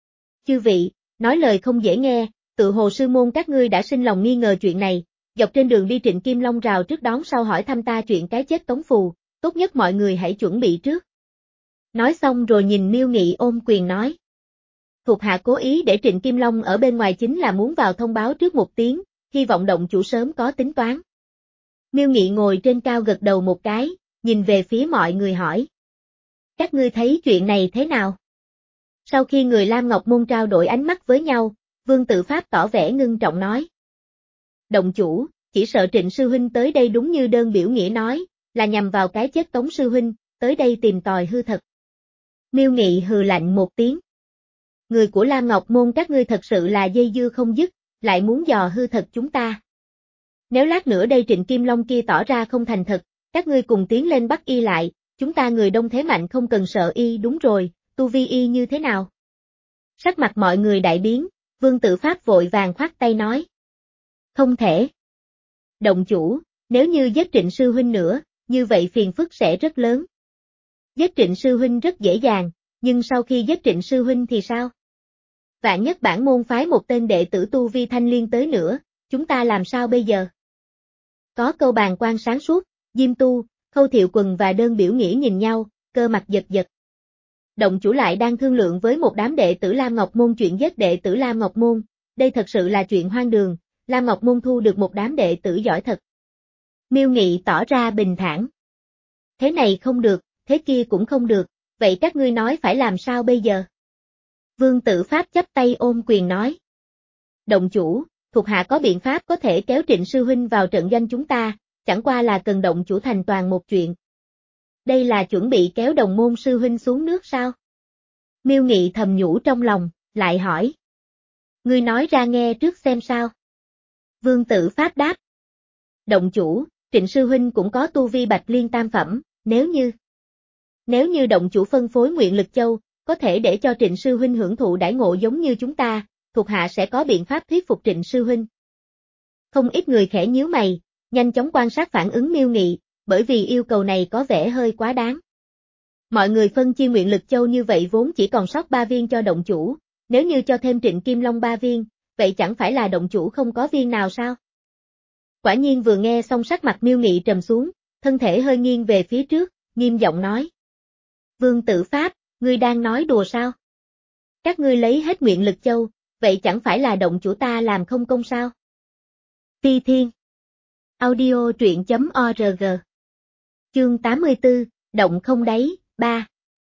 Chư vị, nói lời không dễ nghe, tự hồ sư môn các ngươi đã sinh lòng nghi ngờ chuyện này, dọc trên đường đi Trịnh Kim Long rào trước đón sau hỏi thăm ta chuyện cái chết Tống Phù, tốt nhất mọi người hãy chuẩn bị trước. Nói xong rồi nhìn Miêu Nghị ôm quyền nói. Thuộc hạ cố ý để Trịnh Kim Long ở bên ngoài chính là muốn vào thông báo trước một tiếng, hy vọng động chủ sớm có tính toán. Miêu Nghị ngồi trên cao gật đầu một cái, nhìn về phía mọi người hỏi. Các ngươi thấy chuyện này thế nào? Sau khi người Lam Ngọc Môn trao đổi ánh mắt với nhau, Vương Tử Pháp tỏ vẻ ngưng trọng nói. Động chủ, chỉ sợ Trịnh sư huynh tới đây đúng như đơn biểu nghĩa nói, là nhằm vào cái chết Tống sư huynh, tới đây tìm tòi hư thật. Miêu Nghị hừ lạnh một tiếng. Người của Lam Ngọc Môn các ngươi thật sự là dây dưa không dứt, lại muốn dò hư thật chúng ta. Nếu lát nữa đây Trịnh Kim Long kia tỏ ra không thành thật, các ngươi cùng tiến lên bắt y lại, chúng ta người đông thế mạnh không cần sợ y. Đúng rồi, tu vi y như thế nào? Sắc mặt mọi người đại biến, Vương Tự Pháp vội vàng khoát tay nói. Không thể. Động chủ, nếu như giết Trịnh sư huynh nữa, như vậy phiền phức sẽ rất lớn. Giết Trịnh sư huynh rất dễ dàng, nhưng sau khi giết Trịnh sư huynh thì sao? Vạn nhất bản môn phái một tên đệ tử tu vi thanh liên tới nữa, chúng ta làm sao bây giờ? Có câu bàn quan sáng suốt, Diêm Tu, Khâu Thiệu Quần và Đơn Biểu Nghĩa nhìn nhau, cơ mặt giật giật. Động chủ lại đang thương lượng với một đám đệ tử Lam Ngọc Môn chuyện giết đệ tử Lam Ngọc Môn, đây thật sự là chuyện hoang đường, Lam Ngọc Môn thu được một đám đệ tử giỏi thật. Miêu Nghị tỏ ra bình thản. Thế này không được, thế kia cũng không được, vậy các ngươi nói phải làm sao bây giờ? Vương Tự Pháp chắp tay ôm quyền nói. Động chủ, thuộc hạ có biện pháp có thể kéo Trịnh sư huynh vào trận doanh chúng ta, chẳng qua là cần động chủ thành toàn một chuyện. Đây là chuẩn bị kéo đồng môn sư huynh xuống nước sao? Miêu Nghị thầm nhủ trong lòng, lại hỏi. Ngươi nói ra nghe trước xem sao. Vương Tự Pháp đáp. Động chủ, Trịnh sư huynh cũng có tu vi bạch liên tam phẩm, nếu như... Nếu như động chủ phân phối nguyện lực châu, có thể để cho Trịnh sư huynh hưởng thụ đãi ngộ giống như chúng ta, thuộc hạ sẽ có biện pháp thuyết phục Trịnh sư huynh. Không ít người khẽ nhíu mày, nhanh chóng quan sát phản ứng Miêu Nghị, bởi vì yêu cầu này có vẻ hơi quá đáng. Mọi người phân chia nguyện lực châu như vậy vốn chỉ còn sót ba viên cho động chủ, nếu như cho thêm Trịnh Kim Long ba viên, vậy chẳng phải là động chủ không có viên nào sao? Quả nhiên vừa nghe xong sắc mặt Miêu Nghị trầm xuống, thân thể hơi nghiêng về phía trước, nghiêm giọng nói. Vương Tự Pháp, ngươi đang nói đùa sao? Các ngươi lấy hết nguyện lực châu, vậy chẳng phải là động chủ ta làm không công sao? Phi Thiên Audio truyện chấm org Chương tám mươi tư, Động không đáy, ba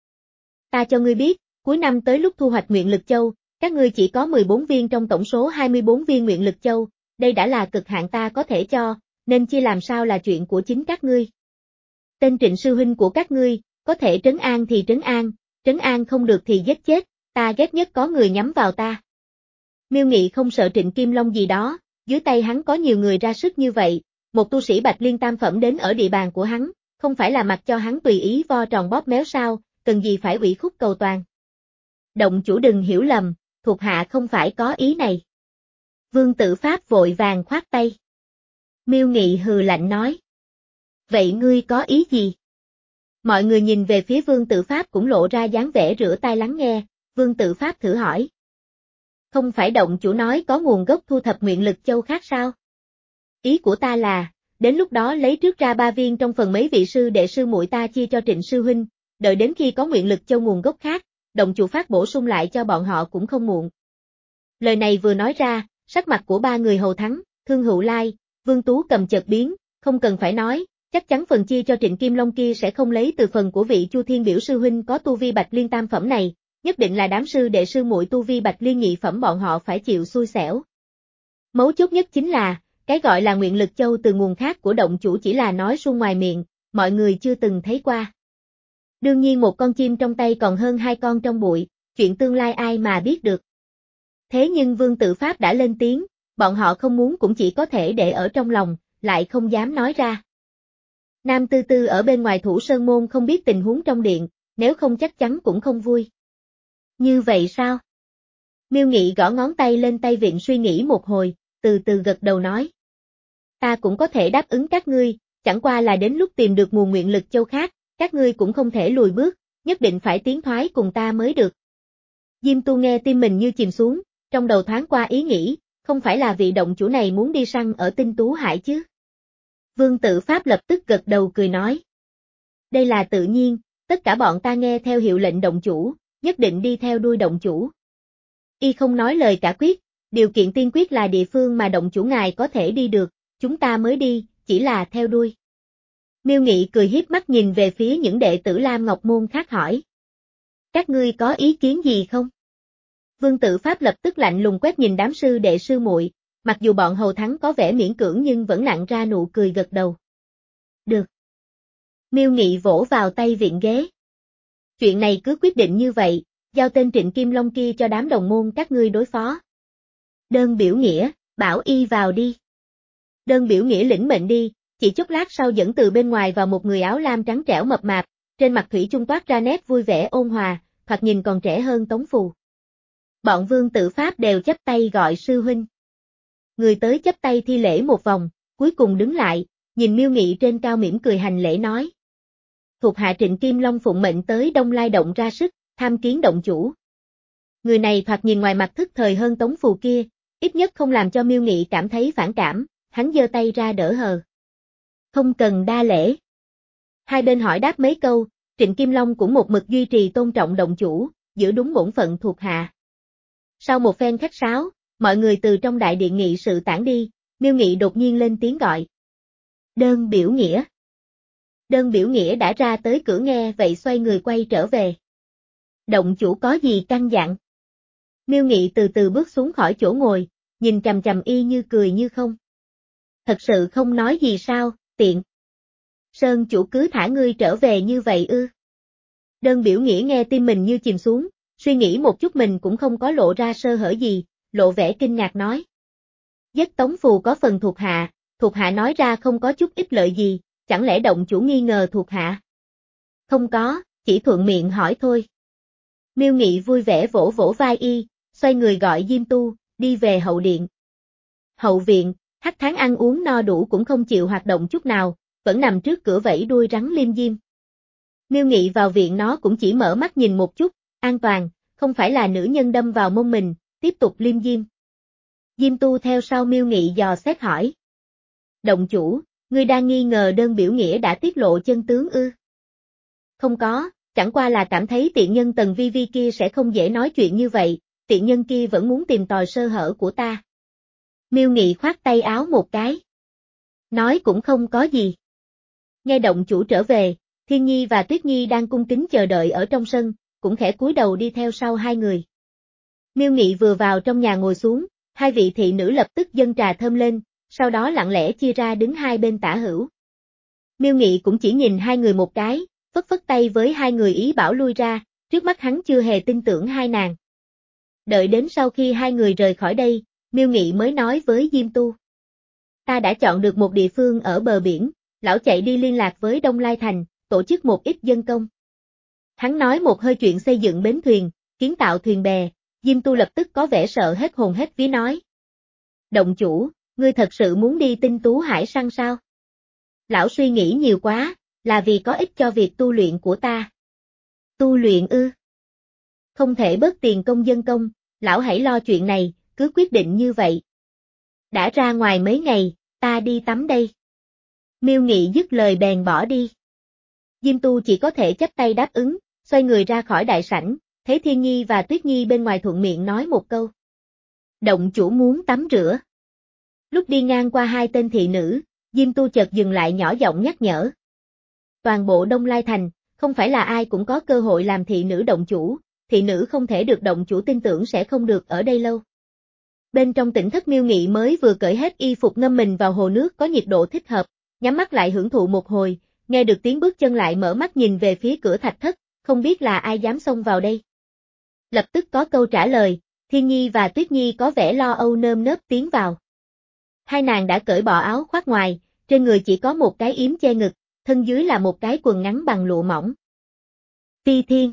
Ta cho ngươi biết, cuối năm tới lúc thu hoạch nguyện lực châu, các ngươi chỉ có mười bốn viên trong tổng số hai mươi bốn viên nguyện lực châu, đây đã là cực hạn ta có thể cho, nên chia làm sao là chuyện của chính các ngươi. Tên Trịnh sư huynh của các ngươi, có thể trấn an thì trấn an, trấn an không được thì giết chết, ta ghét nhất có người nhắm vào ta. Miêu Nghị không sợ Trịnh Kim Long gì đó, dưới tay hắn có nhiều người ra sức như vậy, một tu sĩ bạch liên tam phẩm đến ở địa bàn của hắn, không phải là mặc cho hắn tùy ý vo tròn bóp méo sao, cần gì phải ủy khúc cầu toàn. Động chủ đừng hiểu lầm, thuộc hạ không phải có ý này. Vương Tự Pháp vội vàng khoát tay. Miêu Nghị hừ lạnh nói. Vậy ngươi có ý gì? Mọi người nhìn về phía Vương Tự Pháp cũng lộ ra dáng vẻ rửa tai lắng nghe, Vương Tự Pháp thử hỏi. Không phải động chủ nói có nguồn gốc thu thập nguyện lực châu khác sao? Ý của ta là, đến lúc đó lấy trước ra ba viên trong phần mấy vị sư đệ sư muội ta chia cho Trịnh sư huynh, đợi đến khi có nguyện lực châu nguồn gốc khác, động chủ phát bổ sung lại cho bọn họ cũng không muộn. Lời này vừa nói ra, sắc mặt của ba người hầu thắng, Thương Hữu Lai, Vương Tú Cầm chợt biến, không cần phải nói, chắc chắn phần chia cho Trịnh Kim Long kia sẽ không lấy từ phần của vị Chu Thiên Biểu sư huynh có tu vi bạch liên tam phẩm này, nhất định là đám sư đệ sư muội tu vi bạch liên nhị phẩm bọn họ phải chịu xui xẻo. Mấu chốt nhất chính là, cái gọi là nguyện lực châu từ nguồn khác của động chủ chỉ là nói suông ngoài miệng, mọi người chưa từng thấy qua. Đương nhiên một con chim trong tay còn hơn hai con trong bụi, chuyện tương lai ai mà biết được. Thế nhưng Vương Tự Pháp đã lên tiếng, bọn họ không muốn cũng chỉ có thể để ở trong lòng, lại không dám nói ra. Nam Tư Tư ở bên ngoài Thủ Sơn Môn không biết tình huống trong điện, nếu không chắc chắn cũng không vui. Như vậy sao? Miêu Nghị gõ ngón tay lên tay vịn suy nghĩ một hồi, từ từ gật đầu nói. Ta cũng có thể đáp ứng các ngươi, chẳng qua là đến lúc tìm được nguồn nguyện lực châu khác, các ngươi cũng không thể lùi bước, nhất định phải tiến thoái cùng ta mới được. Diêm Tu nghe tim mình như chìm xuống, trong đầu thoáng qua ý nghĩ, không phải là vị động chủ này muốn đi săn ở Tinh Tú Hải chứ. Vương Tự Pháp lập tức gật đầu cười nói. Đây là tự nhiên, tất cả bọn ta nghe theo hiệu lệnh động chủ, nhất định đi theo đuôi động chủ. Y không nói lời cả quyết, điều kiện tiên quyết là địa phương mà động chủ ngài có thể đi được, chúng ta mới đi, chỉ là theo đuôi. Miêu Nghị cười hiếp mắt nhìn về phía những đệ tử Lam Ngọc Môn khác hỏi. Các ngươi có ý kiến gì không? Vương Tự Pháp lập tức lạnh lùng quét nhìn đám sư đệ sư muội, mặc dù bọn hầu thắng có vẻ miễn cưỡng nhưng vẫn nặn ra nụ cười gật đầu. Được. Miêu Nghị vỗ vào tay viện ghế. Chuyện này cứ quyết định như vậy, giao tên Trịnh Kim Long kia cho đám đồng môn các ngươi đối phó. Đơn Biểu Nghĩa, bảo y vào đi. Đơn Biểu Nghĩa lĩnh mệnh đi, chỉ chốc lát sau dẫn từ bên ngoài vào một người áo lam trắng trẻo mập mạp, trên mặt thủy chung toát ra nét vui vẻ ôn hòa, thoạt nhìn còn trẻ hơn Tống Phù. Bọn Vương Tự Pháp đều chắp tay gọi sư huynh. Người tới chắp tay thi lễ một vòng, cuối cùng đứng lại, nhìn Miêu Nghị trên cao mỉm cười hành lễ nói. Thuộc hạ Trịnh Kim Long phụng mệnh tới Đông Lai Động ra sức, tham kiến động chủ. Người này thoạt nhìn ngoài mặt thức thời hơn Tống Phù kia, ít nhất không làm cho Miêu Nghị cảm thấy phản cảm, hắn giơ tay ra đỡ hờ. Không cần đa lễ. Hai bên hỏi đáp mấy câu, Trịnh Kim Long cũng một mực duy trì tôn trọng động chủ, giữ đúng bổn phận thuộc hạ. Sau một phen khách sáo, mọi người từ trong đại điện nghị sự tản đi, Miêu Nghị đột nhiên lên tiếng gọi. Đơn Biểu Nghĩa. Đơn Biểu Nghĩa đã ra tới cửa nghe vậy xoay người quay trở về. Động chủ có gì căn dặn? Miêu Nghị từ từ bước xuống khỏi chỗ ngồi, nhìn chằm chằm y như cười như không. Thật sự không nói gì sao, tiện. Sơn chủ cứ thả ngươi trở về như vậy ư. Đơn Biểu Nghĩa nghe tim mình như chìm xuống, suy nghĩ một chút mình cũng không có lộ ra sơ hở gì, lộ vẻ kinh ngạc nói. Giết Tống Phù có phần thuộc hạ, thuộc hạ nói ra không có chút ích lợi gì, chẳng lẽ động chủ nghi ngờ thuộc hạ? Không có, chỉ thuận miệng hỏi thôi. Miêu Nghị vui vẻ vỗ vỗ vai y, xoay người gọi Diêm Tu, đi về hậu điện. Hậu viện, Hắc Tháng ăn uống no đủ cũng không chịu hoạt động chút nào, vẫn nằm trước cửa vẫy đuôi rắn liêm diêm. Miêu Nghị vào viện nó cũng chỉ mở mắt nhìn một chút, an toàn, không phải là nữ nhân đâm vào mông mình, tiếp tục liêm diêm. Diêm Tu theo sau Miêu Nghị dò xét hỏi. Động chủ, ngươi đang nghi ngờ Đơn Biểu Nghĩa đã tiết lộ chân tướng ư? Không có, chẳng qua là cảm thấy tiện nhân Tần Vi Vi kia sẽ không dễ nói chuyện như vậy, tiện nhân kia vẫn muốn tìm tòi sơ hở của ta. Miêu Nghị khoát tay áo một cái. Nói cũng không có gì. Nghe động chủ trở về, Thiên Nhi và Tuyết Nhi đang cung kính chờ đợi ở trong sân, cũng khẽ cúi đầu đi theo sau hai người. Miêu Nghị vừa vào trong nhà ngồi xuống, hai vị thị nữ lập tức dâng trà thơm lên, sau đó lặng lẽ chia ra đứng hai bên tả hữu. Miêu Nghị cũng chỉ nhìn hai người một cái, phất phất tay với hai người ý bảo lui ra, trước mắt hắn chưa hề tin tưởng hai nàng. Đợi đến sau khi hai người rời khỏi đây, Miêu Nghị mới nói với Diêm Tu. Ta đã chọn được một địa phương ở bờ biển, lão chạy đi liên lạc với Đông Lai Thành, tổ chức một ít dân công. Hắn nói một hơi chuyện xây dựng bến thuyền, kiến tạo thuyền bè, Diêm Tu lập tức có vẻ sợ hết hồn hết vía nói. Động chủ, ngươi thật sự muốn đi Tinh Tú Hải săn sao? Lão suy nghĩ nhiều quá, là vì có ích cho việc tu luyện của ta. Tu luyện ư? Không thể bớt tiền công dân công, lão hãy lo chuyện này, cứ quyết định như vậy. Đã ra ngoài mấy ngày, ta đi tắm đây. Miêu Nghị dứt lời bèn bỏ đi. Diêm Tu chỉ có thể chắp tay đáp ứng, xoay người ra khỏi đại sảnh, thấy Thiên Nhi và Tuyết Nhi bên ngoài thuận miệng nói một câu. Động chủ muốn tắm rửa. Lúc đi ngang qua hai tên thị nữ, Diêm Tu chợt dừng lại nhỏ giọng nhắc nhở. Toàn bộ Đông Lai Thành, không phải là ai cũng có cơ hội làm thị nữ động chủ, thị nữ không thể được động chủ tin tưởng sẽ không được ở đây lâu. Bên trong tỉnh thất Miêu Nghị mới vừa cởi hết y phục ngâm mình vào hồ nước có nhiệt độ thích hợp, nhắm mắt lại hưởng thụ một hồi, nghe được tiếng bước chân lại mở mắt nhìn về phía cửa thạch thất, không biết là ai dám xông vào đây. Lập tức có câu trả lời, Thiên Nhi và Tuyết Nhi có vẻ lo âu nơm nớp tiến vào. Hai nàng đã cởi bỏ áo khoác ngoài, trên người chỉ có một cái yếm che ngực, thân dưới là một cái quần ngắn bằng lụa mỏng. Phi Thiên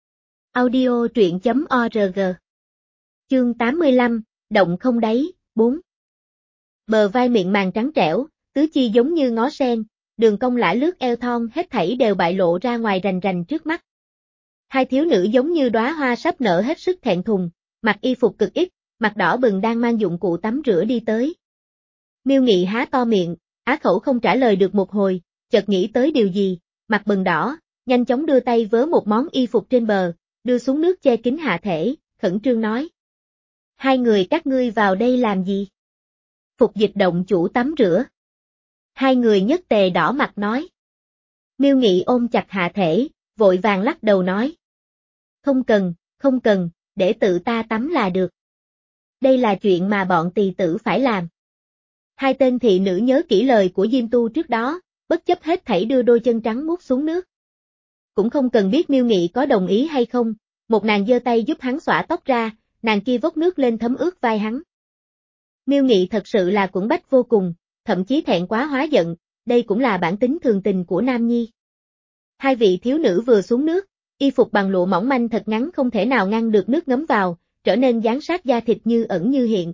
Audio truyện chấm org Chương tám mươi lăm, Động không đáy, bốn Bờ vai miệng màng trắng trẻo, tứ chi giống như ngó sen, đường cong lả lướt eo thon hết thảy đều bại lộ ra ngoài rành rành trước mắt. Hai thiếu nữ giống như đóa hoa sắp nở hết sức thẹn thùng, mặc y phục cực ít, mặt đỏ bừng đang mang dụng cụ tắm rửa đi tới. Miêu Nghị há to miệng, á khẩu không trả lời được một hồi, chợt nghĩ tới điều gì, mặt bừng đỏ, nhanh chóng đưa tay vớ một món y phục trên bờ, đưa xuống nước che kín hạ thể, khẩn trương nói. Hai người các ngươi vào đây làm gì? Phục dịch động chủ tắm rửa. Hai người nhất tề đỏ mặt nói. Miêu Nghị ôm chặt hạ thể, vội vàng lắc đầu nói. Không cần, không cần, để tự ta tắm là được. Đây là chuyện mà bọn tỳ tử phải làm. Hai tên thị nữ nhớ kỹ lời của Diêm Tu trước đó, bất chấp hết thảy đưa đôi chân trắng muốt xuống nước. Cũng không cần biết Miêu Nghị có đồng ý hay không, một nàng giơ tay giúp hắn xõa tóc ra, nàng kia vốc nước lên thấm ướt vai hắn. Miêu Nghị thật sự là cuồng bách vô cùng, thậm chí thẹn quá hóa giận, đây cũng là bản tính thường tình của nam nhi. Hai vị thiếu nữ vừa xuống nước, y phục bằng lụa mỏng manh thật ngắn không thể nào ngăn được nước ngấm vào, trở nên dán sát da thịt như ẩn như hiện.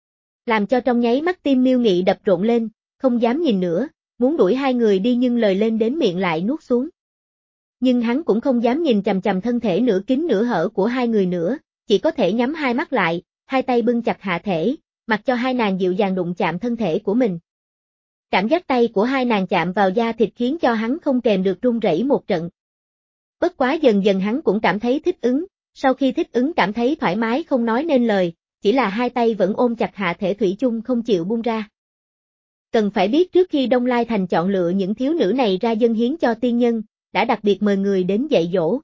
Làm cho trong nháy mắt tim Miêu Nghị đập rộn lên, không dám nhìn nữa, muốn đuổi hai người đi nhưng lời lên đến miệng lại nuốt xuống. Nhưng hắn cũng không dám nhìn chằm chằm thân thể nửa kín nửa hở của hai người nữa, chỉ có thể nhắm hai mắt lại, hai tay bưng chặt hạ thể, mặc cho hai nàng dịu dàng đụng chạm thân thể của mình. Cảm giác tay của hai nàng chạm vào da thịt khiến cho hắn không kèm được run rẩy một trận. Bất quá dần dần hắn cũng cảm thấy thích ứng, sau khi thích ứng cảm thấy thoải mái không nói nên lời, chỉ là hai tay vẫn ôm chặt hạ thể thủy chung không chịu buông ra. Cần phải biết trước khi Đông Lai Thành chọn lựa những thiếu nữ này ra dâng hiến cho tiên nhân, đã đặc biệt mời người đến dạy dỗ.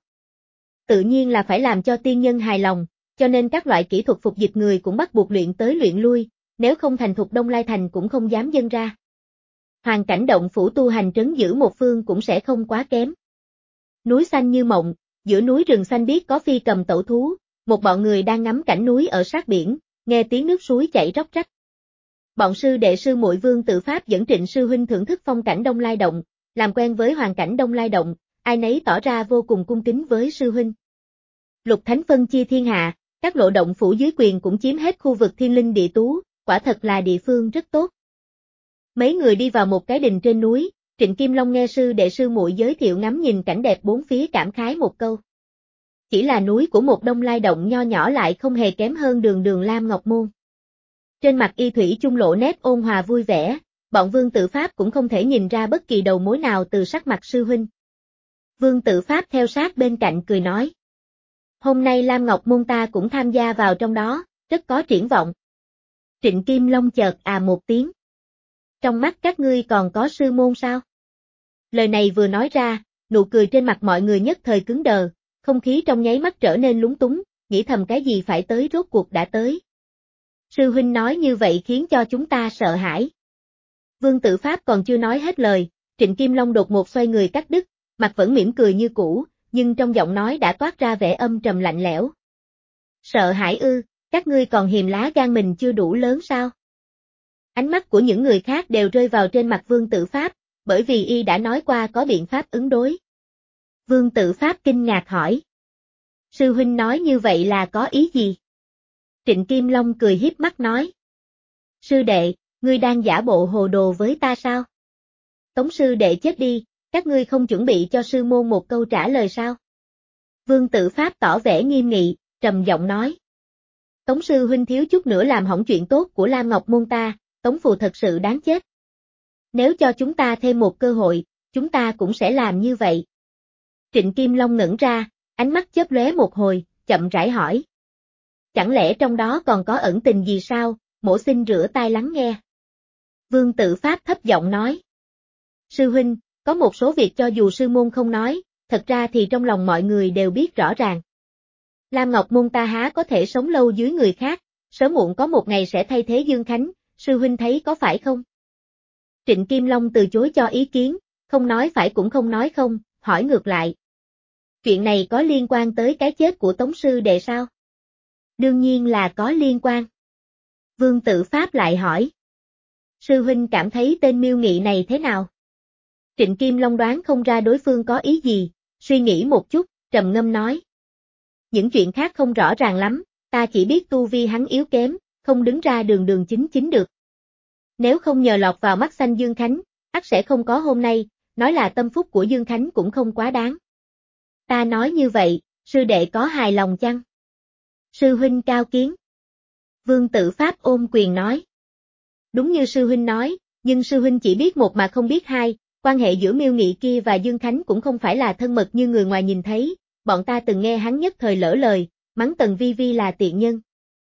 Tự nhiên là phải làm cho tiên nhân hài lòng, cho nên các loại kỹ thuật phục dịch người cũng bắt buộc luyện tới luyện lui, nếu không thành thục Đông Lai Thành cũng không dám dâng ra. Hoàn cảnh động phủ tu hành trấn giữ một phương cũng sẽ không quá kém. Núi xanh như mộng, giữa núi rừng xanh biếc có phi cầm tẩu thú, một bọn người đang ngắm cảnh núi ở sát biển, nghe tiếng nước suối chảy róc rách. Bọn sư đệ sư muội Vương Tự Pháp dẫn Trịnh sư huynh thưởng thức phong cảnh Đông Lai Động, làm quen với hoàn cảnh Đông Lai Động, ai nấy tỏ ra vô cùng cung kính với sư huynh. Lục Thánh phân chia thiên hạ, các lộ động phủ dưới quyền cũng chiếm hết khu vực thiên linh địa tú, quả thật là địa phương rất tốt. Mấy người đi vào một cái đình trên núi, Trịnh Kim Long nghe sư đệ sư muội giới thiệu ngắm nhìn cảnh đẹp bốn phía cảm khái một câu. Chỉ là núi của một Đông Lai Động nho nhỏ lại không hề kém hơn đường đường Lam Ngọc Môn. Trên mặt y thủy chung lộ nét ôn hòa vui vẻ, bọn Vương Tự Pháp cũng không thể nhìn ra bất kỳ đầu mối nào từ sắc mặt sư huynh. Vương Tự Pháp theo sát bên cạnh cười nói. Hôm nay Lam Ngọc Môn ta cũng tham gia vào trong đó, rất có triển vọng. Trịnh Kim Long chợt à một tiếng. Trong mắt các ngươi còn có sư môn sao? Lời này vừa nói ra, nụ cười trên mặt mọi người nhất thời cứng đờ, không khí trong nháy mắt trở nên lúng túng, nghĩ thầm cái gì phải tới rốt cuộc đã tới. Sư huynh nói như vậy khiến cho chúng ta sợ hãi. Vương Tự Pháp còn chưa nói hết lời, Trịnh Kim Long đột ngột xoay người cắt đứt, mặt vẫn mỉm cười như cũ, nhưng trong giọng nói đã toát ra vẻ âm trầm lạnh lẽo. Sợ hãi ư, các ngươi còn hiềm lá gan mình chưa đủ lớn sao? Ánh mắt của những người khác đều rơi vào trên mặt Vương Tự Pháp, bởi vì y đã nói qua có biện pháp ứng đối. Vương Tự Pháp kinh ngạc hỏi. Sư huynh nói như vậy là có ý gì? Trịnh Kim Long cười hiếp mắt nói. Sư đệ, ngươi đang giả bộ hồ đồ với ta sao? Tống sư đệ chết đi, các ngươi không chuẩn bị cho sư môn một câu trả lời sao? Vương Tự Pháp tỏ vẻ nghiêm nghị, trầm giọng nói. Tống sư huynh thiếu chút nữa làm hỏng chuyện tốt của Lam Ngọc Môn ta, Tống phù thật sự đáng chết. Nếu cho chúng ta thêm một cơ hội, chúng ta cũng sẽ làm như vậy. Trịnh Kim Long ngẩn ra, ánh mắt chớp lóe một hồi, chậm rãi hỏi. Chẳng lẽ trong đó còn có ẩn tình gì sao, mổ xin rửa tai lắng nghe. Vương Tự Pháp thấp giọng nói. Sư huynh, có một số việc cho dù sư môn không nói, thật ra thì trong lòng mọi người đều biết rõ ràng. Lam Ngọc Môn ta há có thể sống lâu dưới người khác, sớm muộn có một ngày sẽ thay thế Dương Khánh, sư huynh thấy có phải không? Trịnh Kim Long từ chối cho ý kiến, không nói phải cũng không nói không, hỏi ngược lại. Chuyện này có liên quan tới cái chết của Tống sư đệ sao? Đương nhiên là có liên quan. Vương Tự Pháp lại hỏi. Sư huynh cảm thấy tên Miêu Nghị này thế nào? Trịnh Kim Long đoán không ra đối phương có ý gì, suy nghĩ một chút, trầm ngâm nói. Những chuyện khác không rõ ràng lắm, ta chỉ biết tu vi hắn yếu kém, không đứng ra đường đường chính chính được. Nếu không nhờ lọt vào mắt xanh Dương Khánh, ắt sẽ không có hôm nay, nói là tâm phúc của Dương Khánh cũng không quá đáng. Ta nói như vậy, sư đệ có hài lòng chăng? Sư huynh cao kiến. Vương Tự Pháp ôm quyền nói. Đúng như sư huynh nói, nhưng sư huynh chỉ biết một mà không biết hai, quan hệ giữa Miêu Nghị kia và Dương Khánh cũng không phải là thân mật như người ngoài nhìn thấy, bọn ta từng nghe hắn nhất thời lỡ lời, mắng Tần Vi Vi là tiện nhân.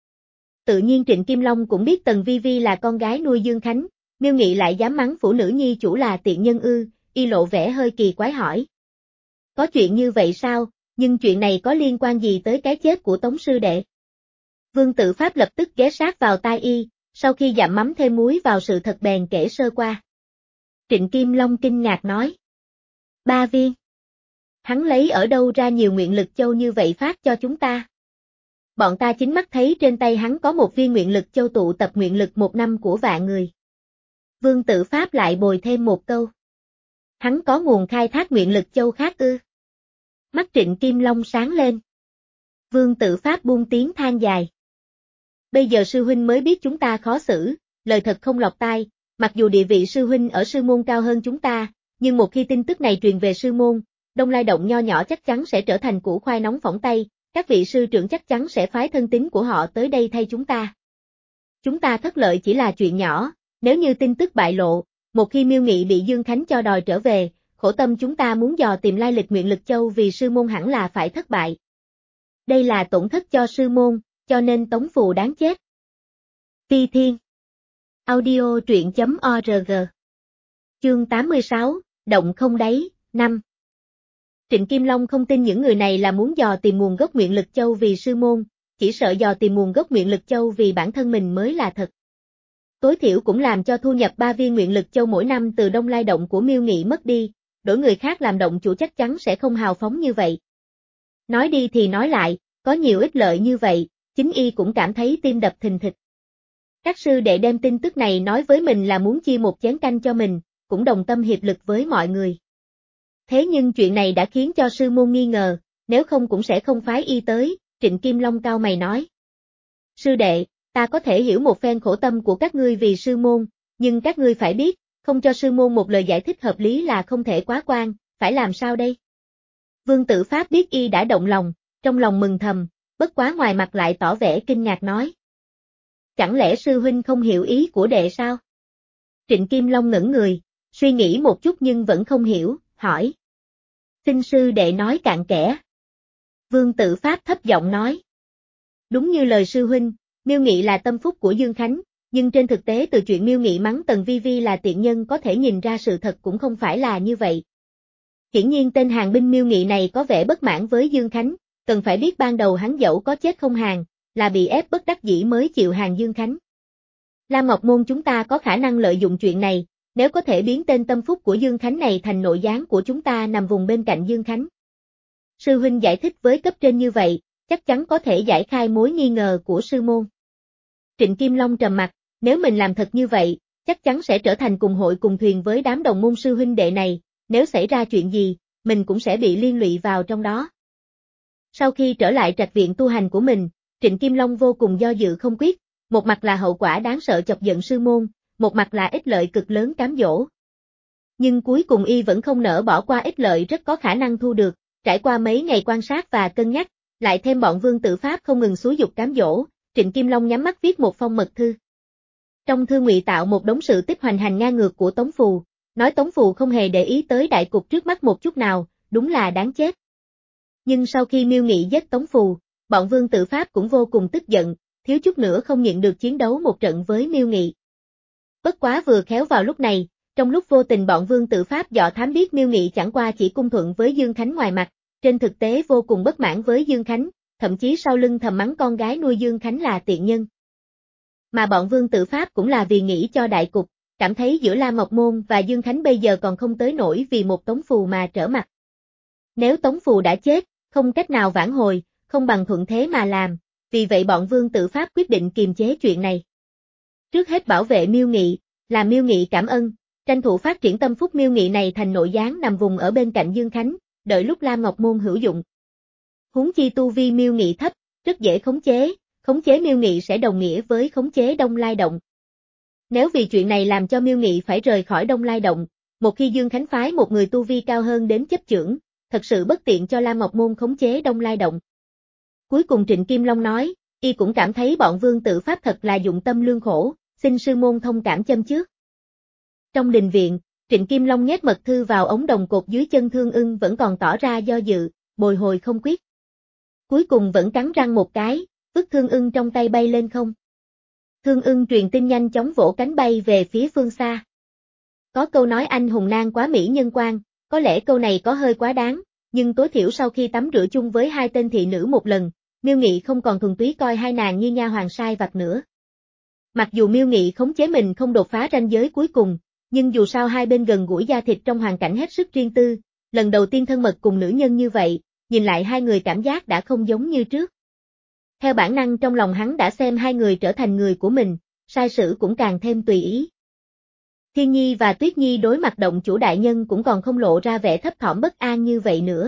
Tự nhiên Trịnh Kim Long cũng biết Tần Vi Vi là con gái nuôi Dương Khánh, Miêu Nghị lại dám mắng phụ nữ nhi chủ là tiện nhân ư, y lộ vẻ hơi kỳ quái hỏi. Có chuyện như vậy sao, nhưng chuyện này có liên quan gì tới cái chết của Tống sư đệ? Vương Tự Pháp lập tức ghé sát vào tai y, sau khi dặm mắm thêm muối vào sự thật bèn kể sơ qua. Trịnh Kim Long kinh ngạc nói. Ba viên. Hắn lấy ở đâu ra nhiều nguyện lực châu như vậy phát cho chúng ta? Bọn ta chính mắt thấy trên tay hắn có một viên nguyện lực châu tụ tập nguyện lực một năm của vạn người. Vương Tử Pháp lại bồi thêm một câu. Hắn có nguồn khai thác nguyện lực châu khác ư? Mắt Trịnh Kim Long sáng lên. Vương Tử Pháp buông tiếng than dài. Bây giờ sư huynh mới biết chúng ta khó xử, lời thật không lọt tai, mặc dù địa vị sư huynh ở sư môn cao hơn chúng ta, nhưng một khi tin tức này truyền về sư môn, Đông Lai Động nho nhỏ chắc chắn sẽ trở thành củ khoai nóng phỏng tay, các vị sư trưởng chắc chắn sẽ phái thân tín của họ tới đây thay chúng ta. Chúng ta thất lợi chỉ là chuyện nhỏ, nếu như tin tức bại lộ, một khi Miêu Nghị bị Dương Khánh cho đòi trở về, khổ tâm chúng ta muốn dò tìm lai lịch nguyện lực châu vì sư môn hẳn là phải thất bại. Đây là tổn thất cho sư môn, cho nên Tống Phù đáng chết. Phi Thiên Audio truyện chấm org Chương tám mươi sáu, Động không đáy, năm Trịnh Kim Long không tin những người này là muốn dò tìm nguồn gốc nguyện lực châu vì sư môn, chỉ sợ dò tìm nguồn gốc nguyện lực châu vì bản thân mình mới là thật. Tối thiểu cũng làm cho thu nhập ba viên nguyện lực châu mỗi năm từ Đông Lai Động của Miêu Nghị mất đi, đổi người khác làm động chủ chắc chắn sẽ không hào phóng như vậy. Nói đi thì nói lại, có nhiều ích lợi như vậy, chính y cũng cảm thấy tim đập thình thịch. Các sư đệ đem tin tức này nói với mình là muốn chia một chén canh cho mình, cũng đồng tâm hiệp lực với mọi người. Thế nhưng chuyện này đã khiến cho sư môn nghi ngờ, nếu không cũng sẽ không phái y tới, Trịnh Kim Long cau mày nói. Sư đệ, ta có thể hiểu một phen khổ tâm của các ngươi vì sư môn, nhưng các ngươi phải biết, không cho sư môn một lời giải thích hợp lý là không thể quá quan, phải làm sao đây? Vương Tử Pháp biết y đã động lòng, trong lòng mừng thầm, bất quá ngoài mặt lại tỏ vẻ kinh ngạc nói. Chẳng lẽ sư huynh không hiểu ý của đệ sao? Trịnh Kim Long ngẩn người, suy nghĩ một chút nhưng vẫn không hiểu, hỏi. Xin sư đệ nói cặn kẽ. Vương Tử Pháp thấp giọng nói. Đúng như lời sư huynh, Miêu Nghị là tâm phúc của Dương Khánh, nhưng trên thực tế từ chuyện Miêu Nghị mắng Tần Vi Vi là tiện nhân có thể nhìn ra sự thật cũng không phải là như vậy. Hiển nhiên tên hàng binh Miêu Nghị này có vẻ bất mãn với Dương Khánh, cần phải biết ban đầu hắn dẫu có chết không hàng, là bị ép bất đắc dĩ mới chịu hàng Dương Khánh. Lam Ngọc Môn chúng ta có khả năng lợi dụng chuyện này, nếu có thể biến tên tâm phúc của Dương Khánh này thành nội gián của chúng ta nằm vùng bên cạnh Dương Khánh. Sư huynh giải thích với cấp trên như vậy, chắc chắn có thể giải khai mối nghi ngờ của sư môn. Trịnh Kim Long trầm mặt, nếu mình làm thật như vậy, chắc chắn sẽ trở thành cùng hội cùng thuyền với đám đồng môn sư huynh đệ này, nếu xảy ra chuyện gì, mình cũng sẽ bị liên lụy vào trong đó. Sau khi trở lại trạch viện tu hành của mình, Trịnh Kim Long vô cùng do dự không quyết, một mặt là hậu quả đáng sợ chọc giận sư môn, một mặt là ích lợi cực lớn cám dỗ. Nhưng cuối cùng y vẫn không nỡ bỏ qua ích lợi rất có khả năng thu được, trải qua mấy ngày quan sát và cân nhắc, lại thêm bọn Vương Tử Pháp không ngừng xúi dục cám dỗ, Trịnh Kim Long nhắm mắt viết một phong mật thư. Trong thư ngụy tạo một đống sự tích hoành hành ngang ngược của Tống Phù, nói Tống Phù không hề để ý tới đại cục trước mắt một chút nào, đúng là đáng chết. Nhưng sau khi Miêu Nghị giết Tống Phù, bọn Vương Tử Pháp cũng vô cùng tức giận, thiếu chút nữa không nhịn được chiến đấu một trận với Miêu Nghị. Bất quá vừa khéo vào lúc này, trong lúc vô tình bọn Vương Tử Pháp dò thám biết Miêu Nghị chẳng qua chỉ cung thuận với Dương Khánh ngoài mặt, trên thực tế vô cùng bất mãn với Dương Khánh, thậm chí sau lưng thầm mắng con gái nuôi Dương Khánh là tiện nhân. Mà bọn Vương Tử Pháp cũng là vì nghĩ cho đại cục, cảm thấy giữa Lam Ngọc Môn và Dương Khánh bây giờ còn không tới nổi vì một Tống Phù mà trở mặt. Nếu Tống Phù đã chết, không cách nào vãn hồi, không bằng thuận thế mà làm, vì vậy bọn Vương Tử Pháp quyết định kiềm chế chuyện này. Trước hết bảo vệ Miêu Nghị, làm Miêu Nghị cảm ơn, tranh thủ phát triển tâm phúc Miêu Nghị này thành nội gián nằm vùng ở bên cạnh Dương Khánh, đợi lúc Lam Ngọc Môn hữu dụng. Huống chi tu vi Miêu Nghị thấp, rất dễ khống chế, khống chế Miêu Nghị sẽ đồng nghĩa với khống chế Đông Lai Động. Nếu vì chuyện này làm cho Miêu Nghị phải rời khỏi Đông Lai Động, một khi Dương Khánh phái một người tu vi cao hơn đến chấp chưởng, thật sự bất tiện cho Lam Ngọc Môn khống chế Đông Lai Động. Cuối cùng Trịnh Kim Long nói, y cũng cảm thấy bọn Vương Tử Pháp thật là dụng tâm lương khổ, xin sư môn thông cảm châm trước. Trong đình viện, Trịnh Kim Long nhét mật thư vào ống đồng cột dưới chân Thương Ưng vẫn còn tỏ ra do dự, bồi hồi không quyết. Cuối cùng vẫn cắn răng một cái, vứt Thương Ưng trong tay bay lên không. Thương Ưng truyền tin nhanh chóng vỗ cánh bay về phía phương xa. Có câu nói anh hùng nan quá mỹ nhân quan, có lẽ câu này có hơi quá đáng, nhưng tối thiểu sau khi tắm rửa chung với hai tên thị nữ một lần, Miêu Nghị không còn thuần túy coi hai nàng như nha hoàn sai vặt nữa. Mặc dù Miêu Nghị khống chế mình không đột phá ranh giới cuối cùng, Nhưng dù sao hai bên gần gũi da thịt trong hoàn cảnh hết sức riêng tư, lần đầu tiên thân mật cùng nữ nhân như vậy, nhìn lại hai người cảm giác đã không giống như trước. Theo bản năng trong lòng hắn đã xem hai người trở thành người của mình, sai sử cũng càng thêm tùy ý. Thiên Nhi và Tuyết Nhi đối mặt động chủ đại nhân cũng còn không lộ ra vẻ thấp thỏm bất an như vậy nữa.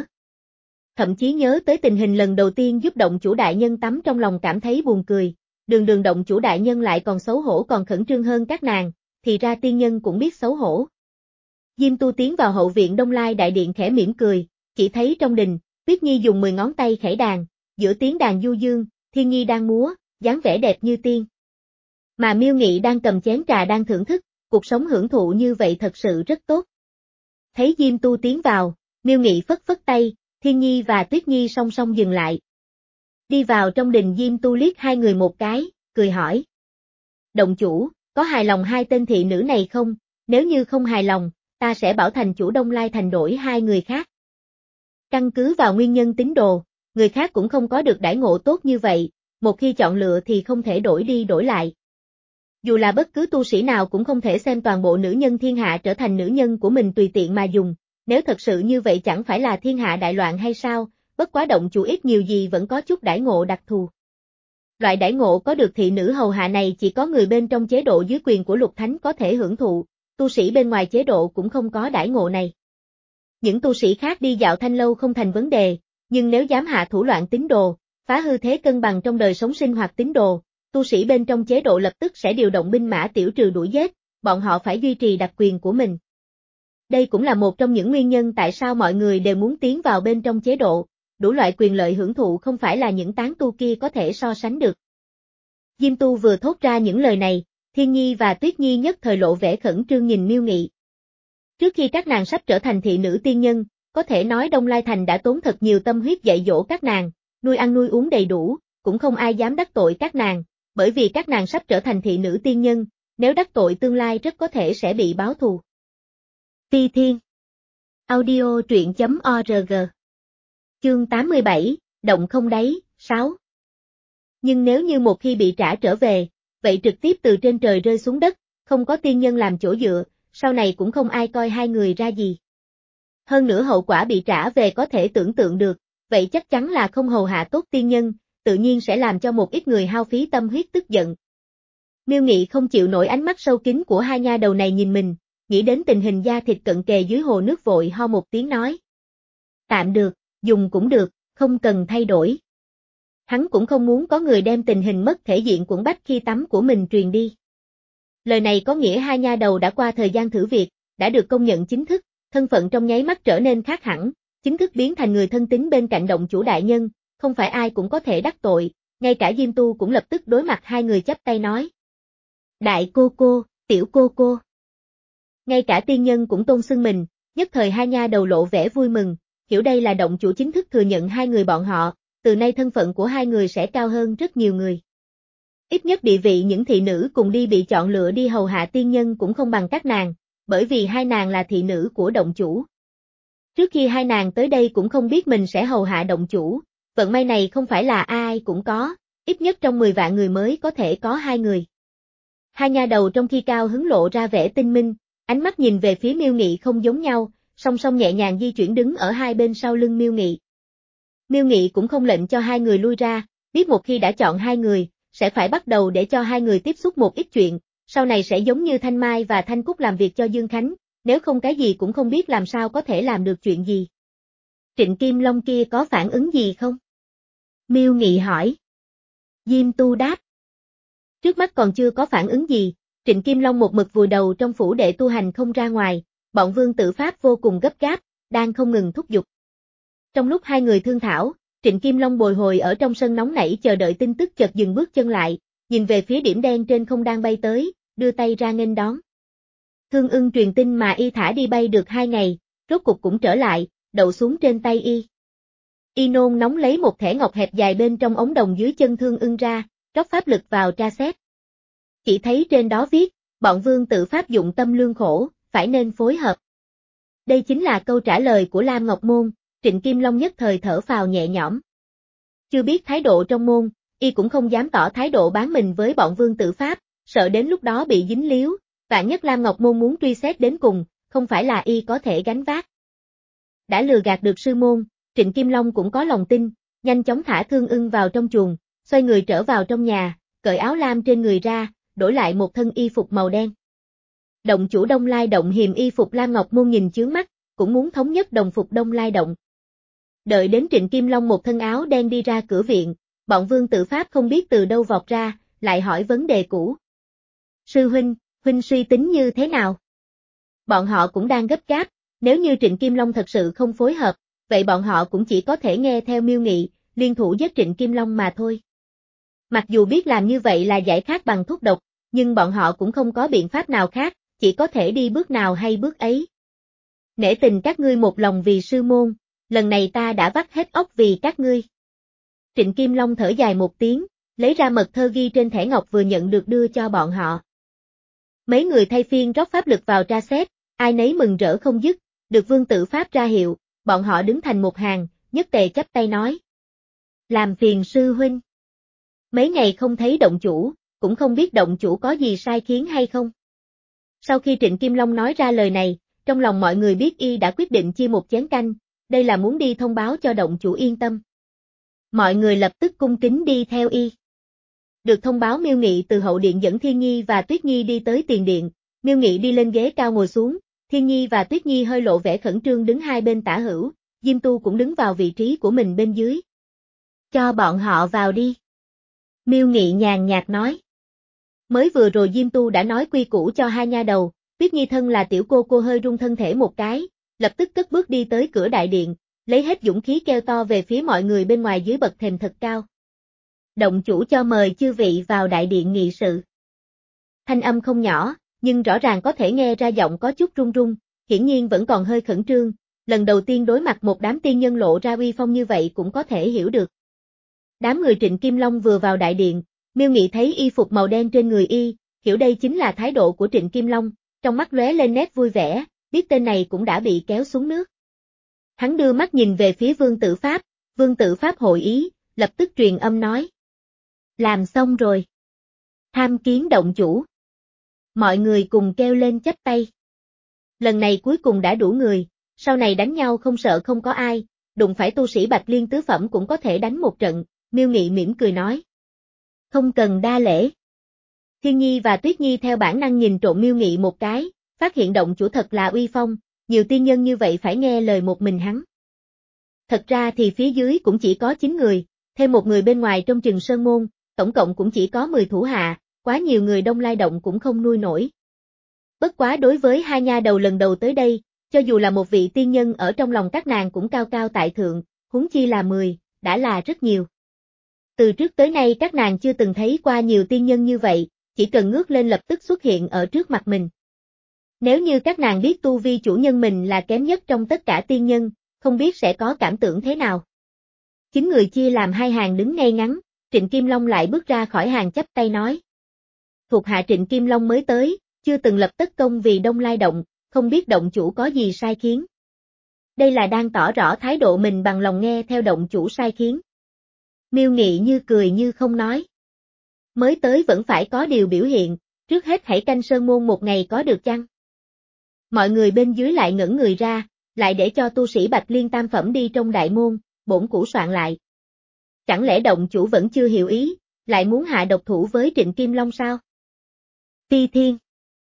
Thậm chí nhớ tới tình hình lần đầu tiên giúp động chủ đại nhân tắm trong lòng cảm thấy buồn cười, đường đường động chủ đại nhân lại còn xấu hổ còn khẩn trương hơn các nàng, thì ra tiên nhân cũng biết xấu hổ. Diêm Tu tiến vào hậu viện Đông Lai đại điện khẽ mỉm cười, chỉ thấy trong đình, Tuyết Nhi dùng mười ngón tay khẽ đàn, giữa tiếng đàn du dương, Thiên Nhi đang múa, dáng vẻ đẹp như tiên. Mà Miêu Nghị đang cầm chén trà đang thưởng thức, cuộc sống hưởng thụ như vậy thật sự rất tốt. Thấy Diêm Tu tiến vào, Miêu Nghị phất phất tay, Thiên Nhi và Tuyết Nhi song song dừng lại. Đi vào trong đình Diêm Tu liếc hai người một cái, cười hỏi. Động chủ, có hài lòng hai tên thị nữ này không? Nếu như không hài lòng, ta sẽ bảo thành chủ Đông Lai thành đổi hai người khác. Căn cứ vào nguyên nhân tín đồ, người khác cũng không có được đãi ngộ tốt như vậy, một khi chọn lựa thì không thể đổi đi đổi lại. Dù là bất cứ tu sĩ nào cũng không thể xem toàn bộ nữ nhân thiên hạ trở thành nữ nhân của mình tùy tiện mà dùng, nếu thật sự như vậy chẳng phải là thiên hạ đại loạn hay sao, bất quá động chủ ít nhiều gì vẫn có chút đãi ngộ đặc thù. Loại đãi ngộ có được thị nữ hầu hạ này chỉ có người bên trong chế độ dưới quyền của Lục Thánh có thể hưởng thụ, tu sĩ bên ngoài chế độ cũng không có đãi ngộ này. Những tu sĩ khác đi dạo thanh lâu không thành vấn đề, nhưng nếu dám hạ thủ loạn tín đồ, phá hư thế cân bằng trong đời sống sinh hoạt tín đồ, tu sĩ bên trong chế độ lập tức sẽ điều động binh mã tiểu trừ đuổi giết, bọn họ phải duy trì đặc quyền của mình. Đây cũng là một trong những nguyên nhân tại sao mọi người đều muốn tiến vào bên trong chế độ, đủ loại quyền lợi hưởng thụ không phải là những tán tu kia có thể so sánh được. Diêm Tu vừa thốt ra những lời này, Thiên Nhi và Tuyết Nhi nhất thời lộ vẻ khẩn trương nhìn Miêu Nghị. Trước khi các nàng sắp trở thành thị nữ tiên nhân, có thể nói Đông Lai Thành đã tốn thật nhiều tâm huyết dạy dỗ các nàng, nuôi ăn nuôi uống đầy đủ, cũng không ai dám đắc tội các nàng, bởi vì các nàng sắp trở thành thị nữ tiên nhân, nếu đắc tội tương lai rất có thể sẽ bị báo thù. Phi Thiên Audio truyện chấm org Chương tám mươi bảy, Động không đáy, sáu. Nhưng nếu như một khi bị trả trở về, vậy trực tiếp từ trên trời rơi xuống đất, không có tiên nhân làm chỗ dựa, sau này cũng không ai coi hai người ra gì. Hơn nữa hậu quả bị trả về có thể tưởng tượng được, vậy chắc chắn là không hầu hạ tốt tiên nhân, tự nhiên sẽ làm cho một ít người hao phí tâm huyết tức giận. Miêu Nghị không chịu nổi ánh mắt sâu kín của hai nha đầu này nhìn mình, nghĩ đến tình hình da thịt cận kề dưới hồ nước vội ho một tiếng nói. Tạm được, dùng cũng được, không cần thay đổi. Hắn cũng không muốn có người đem tình hình mất thể diện quẫn bách khi tắm của mình truyền đi. Lời này có nghĩa hai nha đầu đã qua thời gian thử việc, đã được công nhận chính thức, thân phận trong nháy mắt trở nên khác hẳn, chính thức biến thành người thân tín bên cạnh động chủ đại nhân, không phải ai cũng có thể đắc tội, ngay cả Diêm Tu cũng lập tức đối mặt hai người chắp tay nói. Đại cô cô, tiểu cô cô. Ngay cả tiên nhân cũng tôn xưng mình, nhất thời hai nha đầu lộ vẻ vui mừng, hiểu đây là động chủ chính thức thừa nhận hai người bọn họ, từ nay thân phận của hai người sẽ cao hơn rất nhiều người. Ít nhất địa vị những thị nữ cùng đi bị chọn lựa đi hầu hạ tiên nhân cũng không bằng các nàng, bởi vì hai nàng là thị nữ của động chủ. Trước khi hai nàng tới đây cũng không biết mình sẽ hầu hạ động chủ, vận may này không phải là ai cũng có, ít nhất trong mười vạn người mới có thể có hai người. Hai nha đầu trong khi cao hứng lộ ra vẻ tinh minh, ánh mắt nhìn về phía Miêu Nghị không giống nhau, song song nhẹ nhàng di chuyển đứng ở hai bên sau lưng Miêu Nghị. Miêu Nghị cũng không lệnh cho hai người lui ra, biết một khi đã chọn hai người, sẽ phải bắt đầu để cho hai người tiếp xúc một ít chuyện, sau này sẽ giống như Thanh Mai và Thanh Cúc làm việc cho Dương Khánh, nếu không cái gì cũng không biết làm sao có thể làm được chuyện gì. Trịnh Kim Long kia có phản ứng gì không? Miêu Nghị hỏi. Diêm Tu đáp. Trước mắt còn chưa có phản ứng gì, Trịnh Kim Long một mực vùi đầu trong phủ đệ tu hành không ra ngoài, bọn Vương Tử Pháp vô cùng gấp gáp, đang không ngừng thúc giục. Trong lúc hai người thương thảo, Trịnh Kim Long bồi hồi ở trong sân nóng nảy chờ đợi tin tức chợt dừng bước chân lại, nhìn về phía điểm đen trên không đang bay tới, đưa tay ra nghênh đón. Thương Ưng truyền tin mà y thả đi bay được hai ngày, rốt cục cũng trở lại, đậu xuống trên tay y. Y nôn nóng lấy một thẻ ngọc hẹp dài bên trong ống đồng dưới chân Thương Ưng ra, rót pháp lực vào tra xét. Chỉ thấy trên đó viết, bọn Vương Tử Pháp dụng tâm lương khổ, phải nên phối hợp. Đây chính là câu trả lời của Lam Ngọc Môn, Trịnh Kim Long nhất thời thở phào nhẹ nhõm. Chưa biết thái độ trong môn, y cũng không dám tỏ thái độ bán mình với bọn Vương Tử Pháp, sợ đến lúc đó bị dính líu, Vạn nhất Lam Ngọc Môn muốn truy xét đến cùng, không phải là y có thể gánh vác. Đã lừa gạt được sư môn, Trịnh Kim Long cũng có lòng tin, nhanh chóng thả Thương Ưng vào trong chuồng, xoay người trở vào trong nhà, cởi áo lam trên người ra, đổi lại một thân y phục màu đen. Động chủ Đông Lai Động hiềm y phục Lam Ngọc Môn nhìn chướng mắt, cũng muốn thống nhất đồng phục Đông Lai Động. Đợi đến Trịnh Kim Long một thân áo đen đi ra cửa viện, bọn Vương Tự Pháp không biết từ đâu vọt ra, lại hỏi vấn đề cũ. Sư huynh, huynh suy tính như thế nào? Bọn họ cũng đang gấp gáp, nếu như Trịnh Kim Long thật sự không phối hợp, vậy bọn họ cũng chỉ có thể nghe theo Miêu Nghị, liên thủ giết Trịnh Kim Long mà thôi. Mặc dù biết làm như vậy là giải khát bằng thuốc độc, nhưng bọn họ cũng không có biện pháp nào khác, chỉ có thể đi bước nào hay bước ấy. Nể tình các ngươi một lòng vì sư môn, lần này ta đã vắt hết óc vì các ngươi. Trịnh Kim Long thở dài một tiếng, lấy ra mật thơ ghi trên thẻ ngọc vừa nhận được đưa cho bọn họ. Mấy người thay phiên rót pháp lực vào tra xét, ai nấy mừng rỡ không dứt, được Vương Tự Pháp ra hiệu, bọn họ đứng thành một hàng, nhất tề chắp tay nói. Làm phiền sư huynh. Mấy ngày không thấy động chủ, cũng không biết động chủ có gì sai khiến hay không. Sau khi Trịnh Kim Long nói ra lời này, trong lòng mọi người biết y đã quyết định chia một chén canh, đây là muốn đi thông báo cho động chủ yên tâm. Mọi người lập tức cung kính đi theo y. Được thông báo Miêu Nghị từ hậu điện dẫn Thiên Nhi và Tuyết Nhi đi tới tiền điện, Miêu Nghị đi lên ghế cao ngồi xuống, Thiên Nhi và Tuyết Nhi hơi lộ vẻ khẩn trương đứng hai bên tả hữu, Diêm Tu cũng đứng vào vị trí của mình bên dưới. Cho bọn họ vào đi. Miêu Nghị nhàn nhạt nói. Mới vừa rồi Diêm Tu đã nói quy củ cho hai nha đầu, Tuyết Nhi thân là tiểu cô cô hơi rung thân thể một cái, lập tức cất bước đi tới cửa đại điện, lấy hết dũng khí kêu to về phía mọi người bên ngoài dưới bậc thềm thật cao. Động chủ cho mời chư vị vào đại điện nghị sự. Thanh âm không nhỏ, nhưng rõ ràng có thể nghe ra giọng có chút run run, hiển nhiên vẫn còn hơi khẩn trương, lần đầu tiên đối mặt một đám tiên nhân lộ ra uy phong như vậy cũng có thể hiểu được. Đám người Trịnh Kim Long vừa vào đại điện, Miêu Nghị thấy y phục màu đen trên người y, hiểu đây chính là thái độ của Trịnh Kim Long, trong mắt lóe lên nét vui vẻ, biết tên này cũng đã bị kéo xuống nước. Hắn đưa mắt nhìn về phía Vương Tự Pháp, Vương Tự Pháp hội ý, lập tức truyền âm nói. Làm xong rồi. Tham kiến động chủ. Mọi người cùng kêu lên chắp tay. Lần này cuối cùng đã đủ người, sau này đánh nhau không sợ không có ai, đụng phải tu sĩ Bạch Liên tứ phẩm cũng có thể đánh một trận, Miêu Nghị mỉm cười nói. Không cần đa lễ. Thiên Nhi và Tuyết Nhi theo bản năng nhìn trộm Miêu Nghị một cái, phát hiện động chủ thật là uy phong, nhiều tiên nhân như vậy phải nghe lời một mình hắn. Thật ra thì phía dưới cũng chỉ có chín người, thêm một người bên ngoài trong Trừng Sơn Môn, tổng cộng cũng chỉ có mười thủ hạ, quá nhiều người Đông Lai Động cũng không nuôi nổi. Bất quá đối với hai nha đầu lần đầu tới đây, cho dù là một vị tiên nhân ở trong lòng các nàng cũng cao cao tại thượng, huống chi là mười, đã là rất nhiều. Từ trước tới nay các nàng chưa từng thấy qua nhiều tiên nhân như vậy, chỉ cần ngước lên lập tức xuất hiện ở trước mặt mình. Nếu như các nàng biết tu vi chủ nhân mình là kém nhất trong tất cả tiên nhân, không biết sẽ có cảm tưởng thế nào. Chín người chia làm hai hàng đứng ngay ngắn, Trịnh Kim Long lại bước ra khỏi hàng chắp tay nói. Thuộc hạ Trịnh Kim Long mới tới, chưa từng lập tất công vì Đông Lai Động, không biết động chủ có gì sai khiến. Đây là đang tỏ rõ thái độ mình bằng lòng nghe theo động chủ sai khiến. Miêu Nghị như cười như không nói. Mới tới vẫn phải có điều biểu hiện, trước hết hãy canh Sơn Môn một ngày có được chăng? Mọi người bên dưới lại ngẩn người ra, lại để cho tu sĩ Bạch Liên tam phẩm đi trong đại môn, bổn cũ soạn lại. Chẳng lẽ động chủ vẫn chưa hiểu ý, lại muốn hạ độc thủ với Trịnh Kim Long sao? Phi Thiên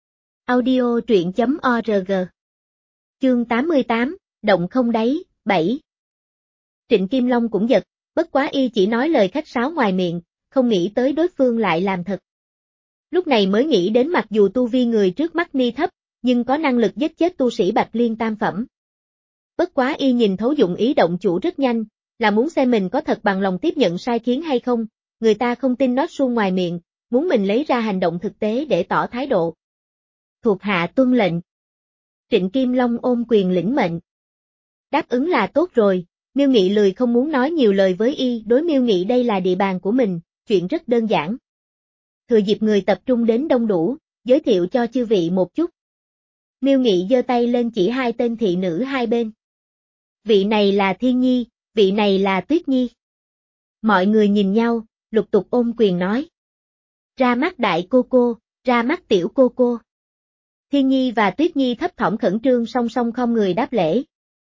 Audio truyện chấm org Chương tám mươi tám, Động không đáy, bảy Trịnh Kim Long cũng giật, bất quá y chỉ nói lời khách sáo ngoài miệng, không nghĩ tới đối phương lại làm thật. Lúc này mới nghĩ đến mặc dù tu vi người trước mắt ni thấp, nhưng có năng lực giết chết tu sĩ Bạch Liên tam phẩm. Bất quá y nhìn thấu dụng ý động chủ rất nhanh, là muốn xem mình có thật bằng lòng tiếp nhận sai khiến hay không, người ta không tin nói suông ngoài miệng, muốn mình lấy ra hành động thực tế để tỏ thái độ. Thuộc hạ tuân lệnh. Trịnh Kim Long ôm quyền lĩnh mệnh. Đáp ứng là tốt rồi, Miêu Nghị lười không muốn nói nhiều lời với y, đối Miêu Nghị đây là địa bàn của mình, chuyện rất đơn giản. Thừa dịp người tập trung đến đông đủ, giới thiệu cho chư vị một chút. Miêu Nghị giơ tay lên chỉ hai tên thị nữ hai bên. Vị này là Thiên Nhi, vị này là Tuyết Nhi. Mọi người nhìn nhau, lục tục ôm quyền nói. Ra mắt đại cô cô, ra mắt tiểu cô cô. Thiên Nhi và Tuyết Nhi thấp thỏm khẩn trương song song không người đáp lễ.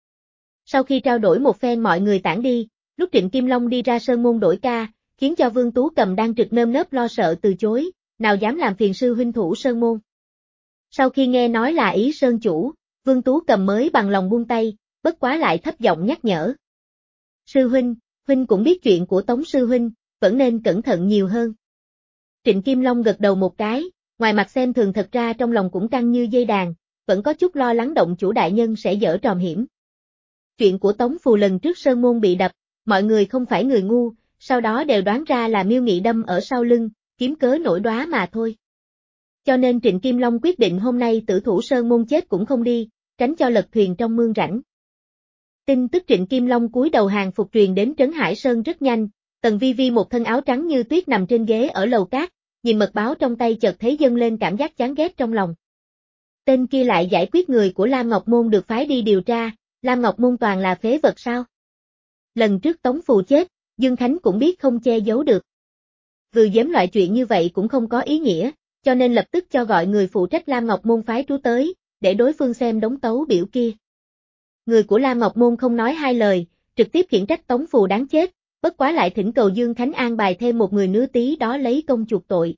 Sau khi trao đổi một phen mọi người tản đi, lúc Trịnh Kim Long đi ra sơn môn đổi ca, khiến cho Vương Tú Cầm đang trực nơm nớp lo sợ từ chối, nào dám làm phiền sư huynh thủ sơn môn. Sau khi nghe nói là ý sơn chủ, Vương Tú Cầm mới bằng lòng buông tay, bất quá lại thấp giọng nhắc nhở. Sư huynh, huynh cũng biết chuyện của Tống sư huynh, vẫn nên cẩn thận nhiều hơn. Trịnh Kim Long gật đầu một cái, ngoài mặt xem thường thật ra trong lòng cũng căng như dây đàn, vẫn có chút lo lắng động chủ đại nhân sẽ dở trò hiểm. Chuyện của Tống Phù lần trước sơn môn bị đập, mọi người không phải người ngu, sau đó đều đoán ra là Miêu Nghị đâm ở sau lưng, kiếm cớ nổi đoá mà thôi. Cho nên Trịnh Kim Long quyết định hôm nay tử thủ sơn môn chết cũng không đi, tránh cho lật thuyền trong mương rãnh. Tin tức Trịnh Kim Long cúi đầu hàng phục truyền đến Trấn Hải Sơn rất nhanh, Tần Vi Vi một thân áo trắng như tuyết nằm trên ghế ở lầu cát, nhìn mật báo trong tay chợt thấy dâng lên cảm giác chán ghét trong lòng. Tên kia lại giải quyết người của Lam Ngọc Môn được phái đi điều tra, Lam Ngọc Môn toàn là phế vật sao? Lần trước Tống Phù chết, Dương Khánh cũng biết không che giấu được. Vừa giếm loại chuyện như vậy cũng không có ý nghĩa, cho nên lập tức cho gọi người phụ trách Lam Ngọc Môn phái trú tới, để đối phương xem đống tấu biểu kia. Người của Lam Ngọc Môn không nói hai lời, trực tiếp khiển trách Tống Phù đáng chết, bất quá lại thỉnh cầu Dương Khánh an bài thêm một người nứa tí đó lấy công chuộc tội.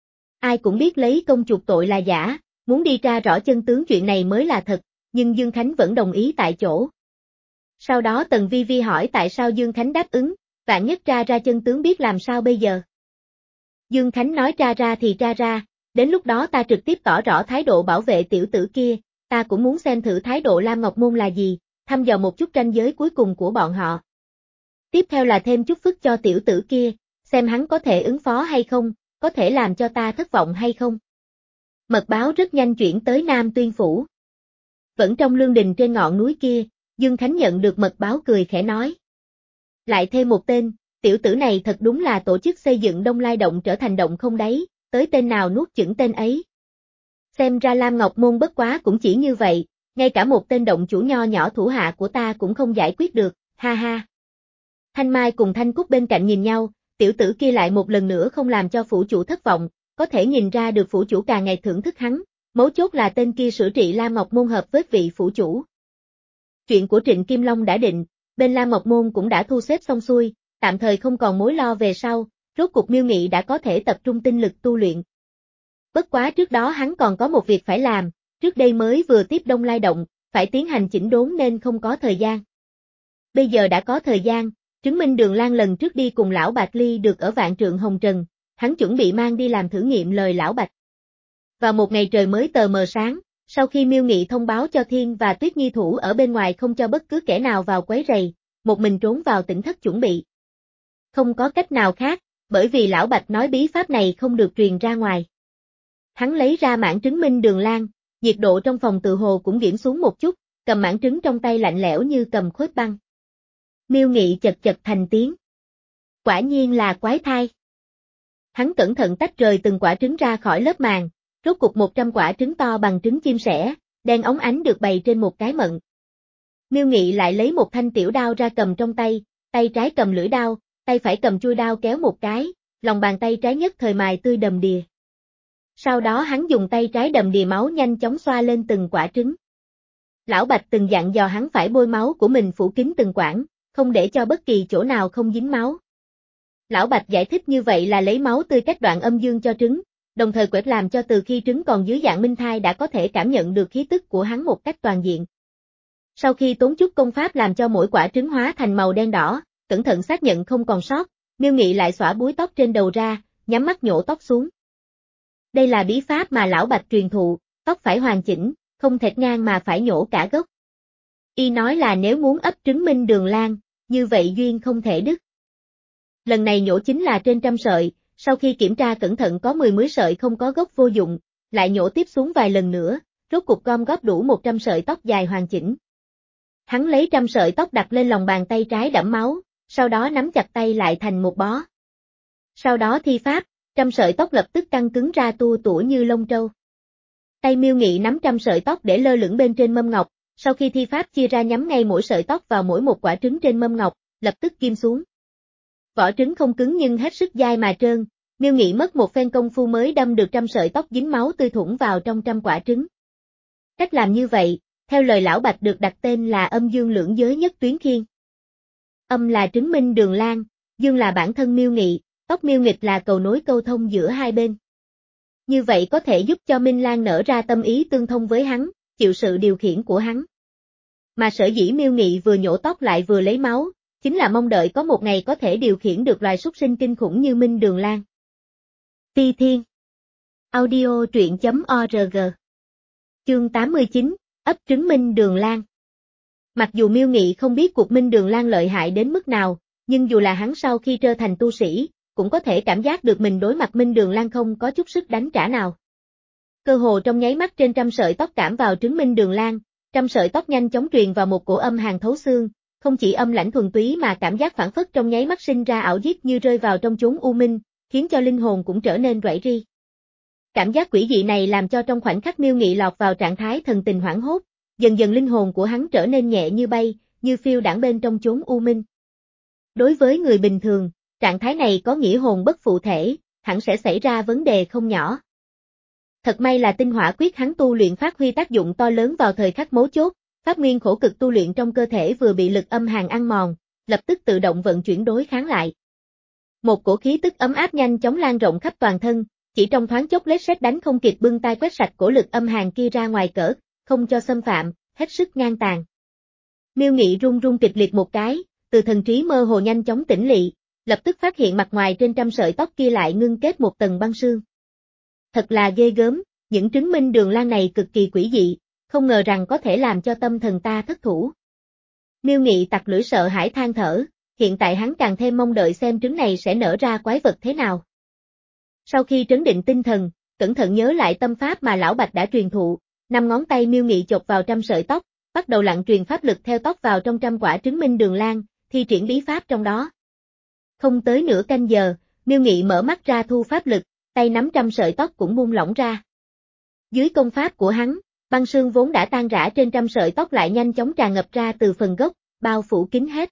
Ai cũng biết lấy công chuộc tội là giả, muốn đi tra rõ chân tướng chuyện này mới là thật, nhưng Dương Khánh vẫn đồng ý tại chỗ. Sau đó Tần Vi Vi hỏi tại sao Dương Khánh đáp ứng, vạn nhất tra ra chân tướng biết làm sao bây giờ. Dương Khánh nói tra ra thì tra ra, đến lúc đó ta trực tiếp tỏ rõ thái độ bảo vệ tiểu tử kia, ta cũng muốn xem thử thái độ Lam Ngọc Môn là gì, thăm dò một chút ranh giới cuối cùng của bọn họ. Tiếp theo là thêm chút phức cho tiểu tử kia, xem hắn có thể ứng phó hay không, có thể làm cho ta thất vọng hay không. Mật báo rất nhanh chuyển tới Nam Tuyên Phủ. Vẫn trong lương đình trên ngọn núi kia, Dương Khánh nhận được mật báo cười khẽ nói. Lại thêm một tên, tiểu tử này thật đúng là tổ chức xây dựng Đông Lai Động trở thành động không đáy, tới tên nào nuốt chửng tên ấy. Xem ra Lam Ngọc Môn bất quá cũng chỉ như vậy, ngay cả một tên động chủ nho nhỏ thủ hạ của ta cũng không giải quyết được, ha ha. Thanh Mai cùng Thanh Cúc bên cạnh nhìn nhau, tiểu tử kia lại một lần nữa không làm cho phủ chủ thất vọng, có thể nhìn ra được phủ chủ càng ngày thưởng thức hắn, mấu chốt là tên kia sửa trị Lam Ngọc Môn hợp với vị phủ chủ. Chuyện của Trịnh Kim Long đã định, bên Lam Ngọc Môn cũng đã thu xếp xong xuôi, tạm thời không còn mối lo về sau, rốt cuộc Miêu Nghị đã có thể tập trung tinh lực tu luyện. Bất quá trước đó hắn còn có một việc phải làm, trước đây mới vừa tiếp Đông Lai Động, phải tiến hành chỉnh đốn nên không có thời gian. Bây giờ đã có thời gian, chứng minh Đường Lan lần trước đi cùng lão Bạch Ly được ở Vạn Trượng Hồng Trần, hắn chuẩn bị mang đi làm thử nghiệm lời lão Bạch. Vào một ngày trời mới tờ mờ sáng, sau khi Miêu Nghị thông báo cho Thiên và Tuyết Nhi thủ ở bên ngoài không cho bất cứ kẻ nào vào quấy rầy, một mình trốn vào tỉnh thất chuẩn bị. Không có cách nào khác, bởi vì lão Bạch nói bí pháp này không được truyền ra ngoài. Hắn lấy ra mãn trứng Minh Đường Lan, nhiệt độ trong phòng tự hồ cũng giảm xuống một chút, cầm mãn trứng trong tay lạnh lẽo như cầm khối băng. Miêu Nghị chật chật thành tiếng. Quả nhiên là quái thai. Hắn cẩn thận tách rời từng quả trứng ra khỏi lớp màng, rốt cục một trăm quả trứng to bằng trứng chim sẻ, đen óng ánh được bày trên một cái mận. Miêu Nghị lại lấy một thanh tiểu đao ra cầm trong tay, tay trái cầm lưỡi đao, tay phải cầm chuôi đao kéo một cái, lòng bàn tay trái nhất thời mài tươi đầm đìa. Sau đó hắn dùng tay trái đầm đìa máu nhanh chóng xoa lên từng quả trứng. Lão Bạch từng dặn dò hắn phải bôi máu của mình phủ kín từng quãng, không để cho bất kỳ chỗ nào không dính máu. Lão Bạch giải thích như vậy là lấy máu tươi cách đoạn âm dương cho trứng, đồng thời quét làm cho từ khi trứng còn dưới dạng minh thai đã có thể cảm nhận được khí tức của hắn một cách toàn diện. Sau khi tốn chút công pháp làm cho mỗi quả trứng hóa thành màu đen đỏ, cẩn thận xác nhận không còn sót, Miêu Nghị lại xõa búi tóc trên đầu ra, nhắm mắt nhổ tóc xuống. Đây là bí pháp mà lão Bạch truyền thụ, tóc phải hoàn chỉnh, không thệt ngang mà phải nhổ cả gốc. Y nói là nếu muốn ấp trứng Minh Đường Lan, như vậy duyên không thể đứt. Lần này nhổ chính là trên trăm sợi, sau khi kiểm tra cẩn thận có mười mấy sợi không có gốc vô dụng, lại nhổ tiếp xuống vài lần nữa, rốt cục gom góp đủ một trăm sợi tóc dài hoàn chỉnh. Hắn lấy trăm sợi tóc đặt lên lòng bàn tay trái đẫm máu, sau đó nắm chặt tay lại thành một bó. Sau đó thi pháp, trăm sợi tóc lập tức căng cứng ra tua tủa như lông trâu. Tay Miêu Nghị nắm trăm sợi tóc để lơ lửng bên trên mâm ngọc, sau khi thi pháp chia ra nhắm ngay mỗi sợi tóc vào mỗi một quả trứng trên mâm ngọc, lập tức ghim xuống. Vỏ trứng không cứng nhưng hết sức dai mà trơn, Miêu Nghị mất một phen công phu mới đâm được trăm sợi tóc dính máu tươi thủng vào trong trăm quả trứng. Cách làm như vậy, theo lời lão Bạch được đặt tên là âm dương lưỡng giới nhất tuyến khiên. Âm là trứng minh Đường Lan, dương là bản thân Miêu Nghị, tóc Miêu Nghịch là cầu nối câu thông giữa hai bên. Như vậy có thể giúp cho Minh Lan nở ra tâm ý tương thông với hắn, chịu sự điều khiển của hắn. Mà sở dĩ Miêu Nghị vừa nhổ tóc lại vừa lấy máu, chính là mong đợi có một ngày có thể điều khiển được loài súc sinh kinh khủng như Minh Đường Lan. Phi Thiên Audio truyện chấm org Chương tám mươi chín, ấp trứng Minh Đường Lan. Mặc dù Miêu Nghị không biết cuộc Minh Đường Lan lợi hại đến mức nào, nhưng dù là hắn sau khi trở thành tu sĩ, cũng có thể cảm giác được mình đối mặt Minh Đường Lan không có chút sức đánh trả nào. Cơ hồ trong nháy mắt trên trăm sợi tóc cảm vào trứng Minh Đường Lan, trăm sợi tóc nhanh chóng truyền vào một cổ âm hàn thấu xương, không chỉ âm lãnh thuần túy mà cảm giác phản phất trong nháy mắt sinh ra ảo diết như rơi vào trong chốn u minh, khiến cho linh hồn cũng trở nên rẫy ri. Cảm giác quỷ dị này làm cho trong khoảnh khắc Miêu Nghị lọt vào trạng thái thần tình hoảng hốt, dần dần linh hồn của hắn trở nên nhẹ như bay, như phiêu đãng bên trong chốn u minh. Đối với người bình thường, trạng thái này có nghĩa hồn bất phụ thể, hẳn sẽ xảy ra vấn đề không nhỏ. Thật may là tinh hỏa quyết hắn tu luyện phát huy tác dụng to lớn vào thời khắc mấu chốt, pháp nguyên khổ cực tu luyện trong cơ thể vừa bị lực âm hàn ăn mòn, lập tức tự động vận chuyển đối kháng lại. Một cổ khí tức ấm áp nhanh chóng lan rộng khắp toàn thân, chỉ trong thoáng chốc lết sét đánh không kịp bưng tay quét sạch cổ lực âm hàn kia ra ngoài cỡ, không cho xâm phạm, hết sức ngang tàn. Miêu Nghị run run kịch liệt một cái, từ thần trí mơ hồ nhanh chóng tỉnh lị, lập tức phát hiện mặt ngoài trên trăm sợi tóc kia lại ngưng kết một tầng băng sương. Thật là ghê gớm, những trứng Minh Đường Lan này cực kỳ quỷ dị, không ngờ rằng có thể làm cho tâm thần ta thất thủ. Miêu Nghị tặc lưỡi sợ hãi than thở, hiện tại hắn càng thêm mong đợi xem trứng này sẽ nở ra quái vật thế nào. Sau khi trấn định tinh thần, cẩn thận nhớ lại tâm pháp mà lão Bạch đã truyền thụ, năm ngón tay Miêu Nghị chộp vào trăm sợi tóc, bắt đầu lặng truyền pháp lực theo tóc vào trong trăm quả trứng Minh Đường Lan, thi triển bí pháp trong đó. Không tới nửa canh giờ, Miêu Nghị mở mắt ra thu pháp lực, tay nắm trăm sợi tóc cũng buông lỏng ra. Dưới công pháp của hắn, băng sương vốn đã tan rã trên trăm sợi tóc lại nhanh chóng tràn ngập ra từ phần gốc, bao phủ kín hết.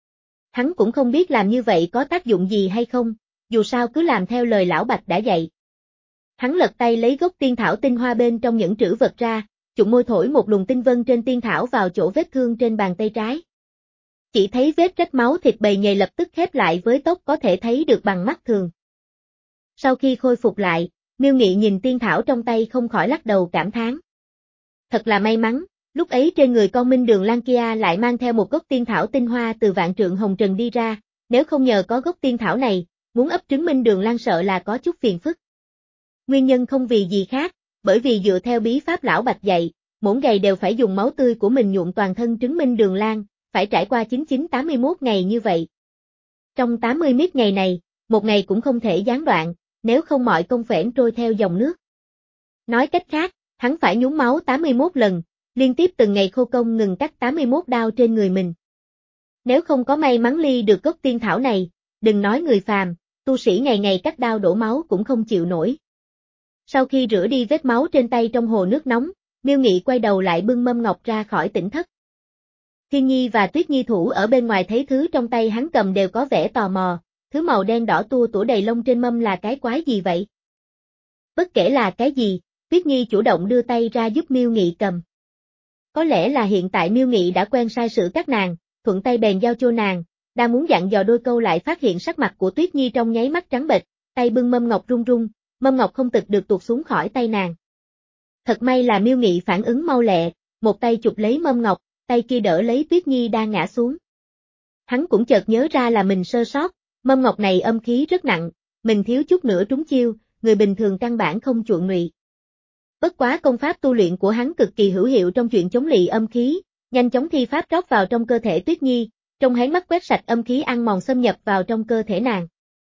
Hắn cũng không biết làm như vậy có tác dụng gì hay không, dù sao cứ làm theo lời lão Bạch đã dạy. Hắn lật tay lấy gốc tiên thảo tinh hoa bên trong những trữ vật ra, trụng môi thổi một luồng tinh vân trên tiên thảo vào chỗ vết thương trên bàn tay trái. Chỉ thấy vết rách máu thịt bầy nhầy lập tức khép lại với tốc có thể thấy được bằng mắt thường. Sau khi khôi phục lại, Miêu Nghị nhìn tiên thảo trong tay không khỏi lắc đầu cảm thán. Thật là may mắn, lúc ấy trên người con Minh Đường Lan kia lại mang theo một gốc tiên thảo tinh hoa từ vạn trượng hồng trần đi ra, nếu không nhờ có gốc tiên thảo này, muốn ấp trứng Minh Đường Lan sợ là có chút phiền phức. Nguyên nhân không vì gì khác, bởi vì dựa theo bí pháp lão Bạch dạy, mỗi ngày đều phải dùng máu tươi của mình nhuộm toàn thân trứng Minh Đường Lan, phải trải qua chín chín tám mươi mốt ngày như vậy. Trong tám mươi miết ngày này, một ngày cũng không thể gián đoạn, nếu không mọi công phễn trôi theo dòng nước. Nói cách khác, hắn phải nhúng máu tám mươi mốt lần, liên tiếp từng ngày khô công ngừng cắt tám mươi mốt đao trên người mình. Nếu không có may mắn ly được gốc tiên thảo này, đừng nói người phàm, tu sĩ ngày ngày cắt đao đổ máu cũng không chịu nổi. Sau khi rửa đi vết máu trên tay trong hồ nước nóng, Miêu Nghị quay đầu lại bưng mâm ngọc ra khỏi tỉnh thất. Thiên Nhi và Tuyết Nhi thủ ở bên ngoài thấy thứ trong tay hắn cầm đều có vẻ tò mò, thứ màu đen đỏ tua tủa đầy lông trên mâm là cái quái gì vậy? Bất kể là cái gì, Tuyết Nhi chủ động đưa tay ra giúp Miêu Nghị cầm. Có lẽ là hiện tại Miêu Nghị đã quen sai sử các nàng, thuận tay bèn giao cho nàng, đang muốn dặn dò đôi câu lại phát hiện sắc mặt của Tuyết Nhi trong nháy mắt trắng bệch, tay bưng mâm ngọc run run, mâm ngọc không tự được tuột xuống khỏi tay nàng. Thật may là Miêu Nghị phản ứng mau lẹ, một tay chụp lấy mâm ngọc, tay kia đỡ lấy Tuyết Nhi đang ngã xuống. Hắn cũng chợt nhớ ra là mình sơ sót, mâm ngọc này âm khí rất nặng, mình thiếu chút nữa trúng chiêu, người bình thường căn bản không chuộng lụy. Bất quá công pháp tu luyện của hắn cực kỳ hữu hiệu trong chuyện chống lì âm khí, nhanh chóng thi pháp rót vào trong cơ thể Tuyết Nhi, trong háy mắt quét sạch âm khí ăn mòn xâm nhập vào trong cơ thể nàng.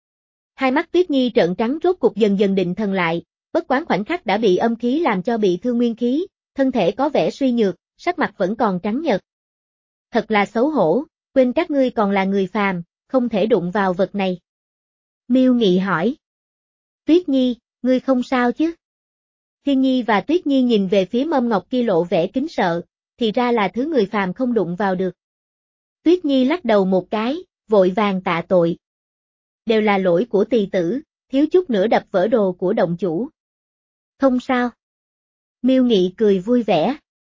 Hai mắt Tuyết Nhi trợn trắng rốt cục dần dần định thần lại, bất quán khoảnh khắc đã bị âm khí làm cho bị thương nguyên khí, thân thể có vẻ suy nhược, sắc mặt vẫn còn trắng nhợt. Thật là xấu hổ, quên các ngươi còn là người phàm, không thể đụng vào vật này. Miêu Nghị hỏi. Tuyết Nhi, ngươi không sao chứ? Thiên Nhi và Tuyết Nhi nhìn về phía mâm ngọc kia lộ vẻ kính sợ, thì ra là thứ người phàm không đụng vào được. Tuyết Nhi lắc đầu một cái, vội vàng tạ tội. Đều là lỗi của tỳ tử, thiếu chút nữa đập vỡ đồ của động chủ. Không sao. Miêu Nghị cười vui vẻ.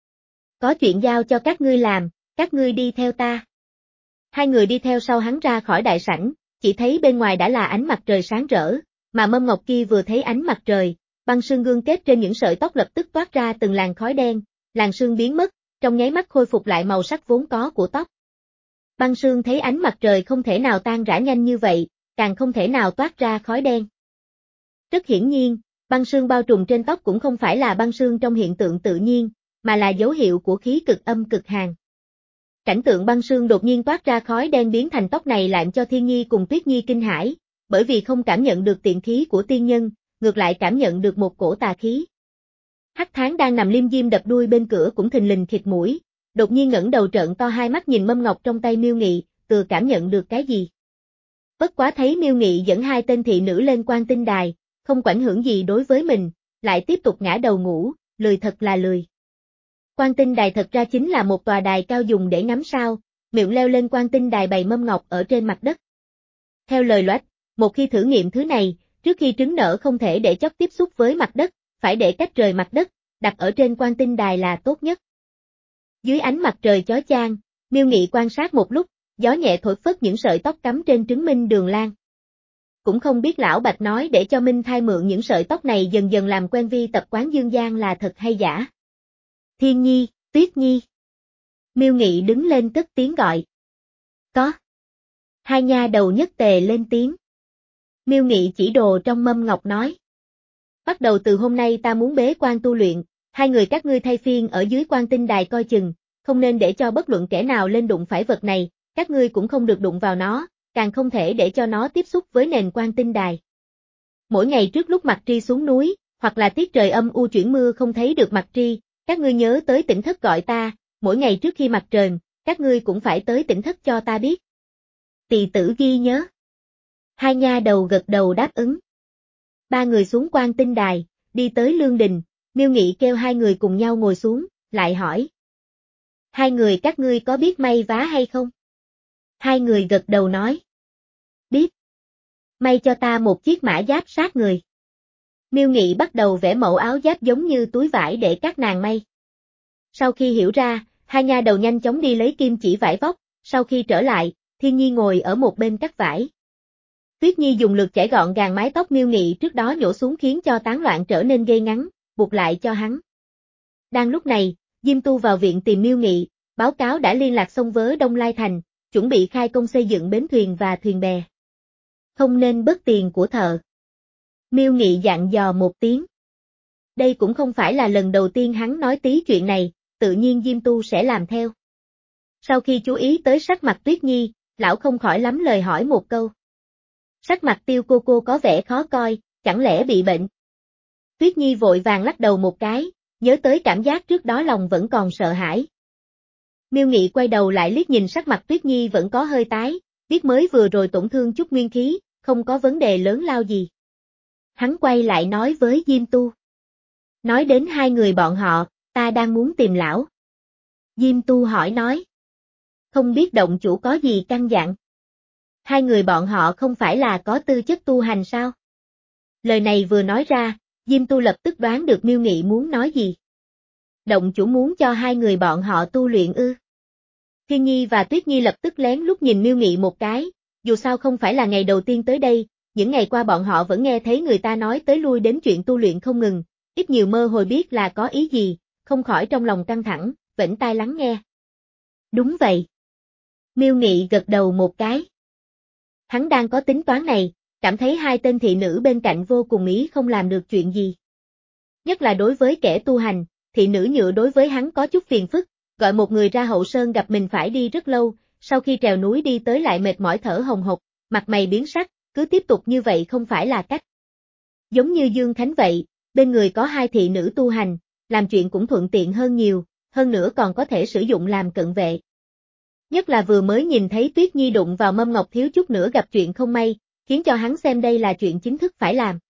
có chuyện giao cho các ngươi làm, các ngươi đi theo ta. Hai người đi theo sau hắn ra khỏi đại sảnh, chỉ thấy bên ngoài đã là ánh mặt trời sáng rỡ, mà mâm ngọc kia vừa thấy ánh mặt trời, băng sương gương kết trên những sợi tóc lập tức toát ra từng làn khói đen, làn sương biến mất, trong nháy mắt khôi phục lại màu sắc vốn có của tóc. Băng sương thấy ánh mặt trời không thể nào tan rã nhanh như vậy, càng không thể nào toát ra khói đen. Rất hiển nhiên, băng sương bao trùm trên tóc cũng không phải là băng sương trong hiện tượng tự nhiên, mà là dấu hiệu của khí cực âm cực hàn. Cảnh tượng băng sương đột nhiên toát ra khói đen biến thành tóc này làm cho Thiên Nhi cùng Tuyết Nhi kinh hãi, bởi vì không cảm nhận được tiện khí của tiên nhân, ngược lại cảm nhận được một cổ tà khí. Hắc Tháng đang nằm liêm diêm đập đuôi bên cửa cũng thình lình khịt mũi, đột nhiên ngẩng đầu trợn to hai mắt nhìn mâm ngọc trong tay Miêu Nghị, tự cảm nhận được cái gì. Bất quá thấy Miêu Nghị dẫn hai tên thị nữ lên quan tinh đài, không ảnh hưởng gì đối với mình, lại tiếp tục ngã đầu ngủ, lười thật là lười. Quan tinh đài thật ra chính là một tòa đài cao dùng để ngắm sao, miệng leo lên quan tinh đài bày mâm ngọc ở trên mặt đất. Theo lời Loách, một khi thử nghiệm thứ này, trước khi trứng nở không thể để chóp tiếp xúc với mặt đất, phải để cách rời mặt đất, đặt ở trên quan tinh đài là tốt nhất. Dưới ánh mặt trời chói chang, Miêu Nghị quan sát một lúc, gió nhẹ thổi phất những sợi tóc cắm trên trứng Minh Đường Lan. Cũng không biết lão Bạch nói để cho Minh Thai mượn những sợi tóc này dần dần làm quen vi tập quán dương gian là thật hay giả. Thiên Nhi, Tuyết Nhi. Miêu Nghị đứng lên cất tiếng gọi. Có. Hai nha đầu nhất tề lên tiếng. Miêu Nghị chỉ đồ trong mâm ngọc nói. Bắt đầu từ hôm nay ta muốn bế quan tu luyện, hai người các ngươi thay phiên ở dưới quan tinh đài coi chừng, không nên để cho bất luận kẻ nào lên đụng phải vật này, các ngươi cũng không được đụng vào nó, càng không thể để cho nó tiếp xúc với nền quan tinh đài. Mỗi ngày trước lúc Mặt Tri xuống núi, hoặc là tiết trời âm u chuyển mưa không thấy được Mặt Tri, các ngươi nhớ tới tỉnh thất gọi ta, mỗi ngày trước khi mặt trời, các ngươi cũng phải tới tỉnh thất cho ta biết. Tỳ tử ghi nhớ. Hai nha đầu gật đầu đáp ứng. Ba người xuống quan tinh đài, đi tới lương đình, Miêu Nghị kêu hai người cùng nhau ngồi xuống, lại hỏi. Hai người các ngươi có biết may vá hay không? Hai người gật đầu nói. Biết. May cho ta một chiếc mã giáp sát người. Miêu Nghị bắt đầu vẽ mẫu áo giáp giống như túi vải để các nàng may. Sau khi hiểu ra, hai nha đầu nhanh chóng đi lấy kim chỉ vải vóc, sau khi trở lại, Thiên Nhi ngồi ở một bên cắt vải. Tuyết Nhi dùng lược chải gọn gàng mái tóc Miêu Nghị trước đó nhổ xuống khiến cho tán loạn trở nên gây ngắn, buộc lại cho hắn. Đang lúc này, Diêm Tu vào viện tìm Miêu Nghị, báo cáo đã liên lạc xong với Đông Lai Thành, chuẩn bị khai công xây dựng bến thuyền và thuyền bè. Không nên bớt tiền của thợ. Miêu Nghị dặn dò một tiếng. Đây cũng không phải là lần đầu tiên hắn nói tí chuyện này, tự nhiên Diêm Tu sẽ làm theo. Sau khi chú ý tới sắc mặt Tuyết Nhi, lão không khỏi lắm lời hỏi một câu. Sắc mặt Tiêu cô cô có vẻ khó coi, chẳng lẽ bị bệnh? Tuyết Nhi vội vàng lắc đầu một cái, nhớ tới cảm giác trước đó lòng vẫn còn sợ hãi. Miêu Nghị quay đầu lại liếc nhìn sắc mặt Tuyết Nhi vẫn có hơi tái, biết mới vừa rồi tổn thương chút nguyên khí, không có vấn đề lớn lao gì. Hắn quay lại nói với Diêm Tu. Nói đến hai người bọn họ, ta đang muốn tìm lão. Diêm Tu hỏi nói. Không biết động chủ có gì căn dặn. Hai người bọn họ không phải là có tư chất tu hành sao? Lời này vừa nói ra, Diêm Tu lập tức đoán được Miêu Nghị muốn nói gì. Động chủ muốn cho hai người bọn họ tu luyện ư? Thiên Nhi và Tuyết Nhi lập tức lén lút nhìn Miêu Nghị một cái, dù sao không phải là ngày đầu tiên tới đây, những ngày qua bọn họ vẫn nghe thấy người ta nói tới lui đến chuyện tu luyện không ngừng, ít nhiều mơ hồi biết là có ý gì, không khỏi trong lòng căng thẳng, vểnh tai lắng nghe. Đúng vậy. Miêu Nghị gật đầu một cái. Hắn đang có tính toán này, cảm thấy hai tên thị nữ bên cạnh vô cùng ý không làm được chuyện gì. Nhất là đối với kẻ tu hành, thị nữ nhựa đối với hắn có chút phiền phức, gọi một người ra hậu sơn gặp mình phải đi rất lâu, sau khi trèo núi đi tới lại mệt mỏi thở hồng hộc, mặt mày biến sắc, cứ tiếp tục như vậy không phải là cách. Giống như Dương Khánh vậy, bên người có hai thị nữ tu hành, làm chuyện cũng thuận tiện hơn nhiều, hơn nữa còn có thể sử dụng làm cận vệ. Nhất là vừa mới nhìn thấy Tuyết Nhi đụng vào mâm ngọc thiếu chút nữa gặp chuyện không may, khiến cho hắn xem đây là chuyện chính thức phải làm.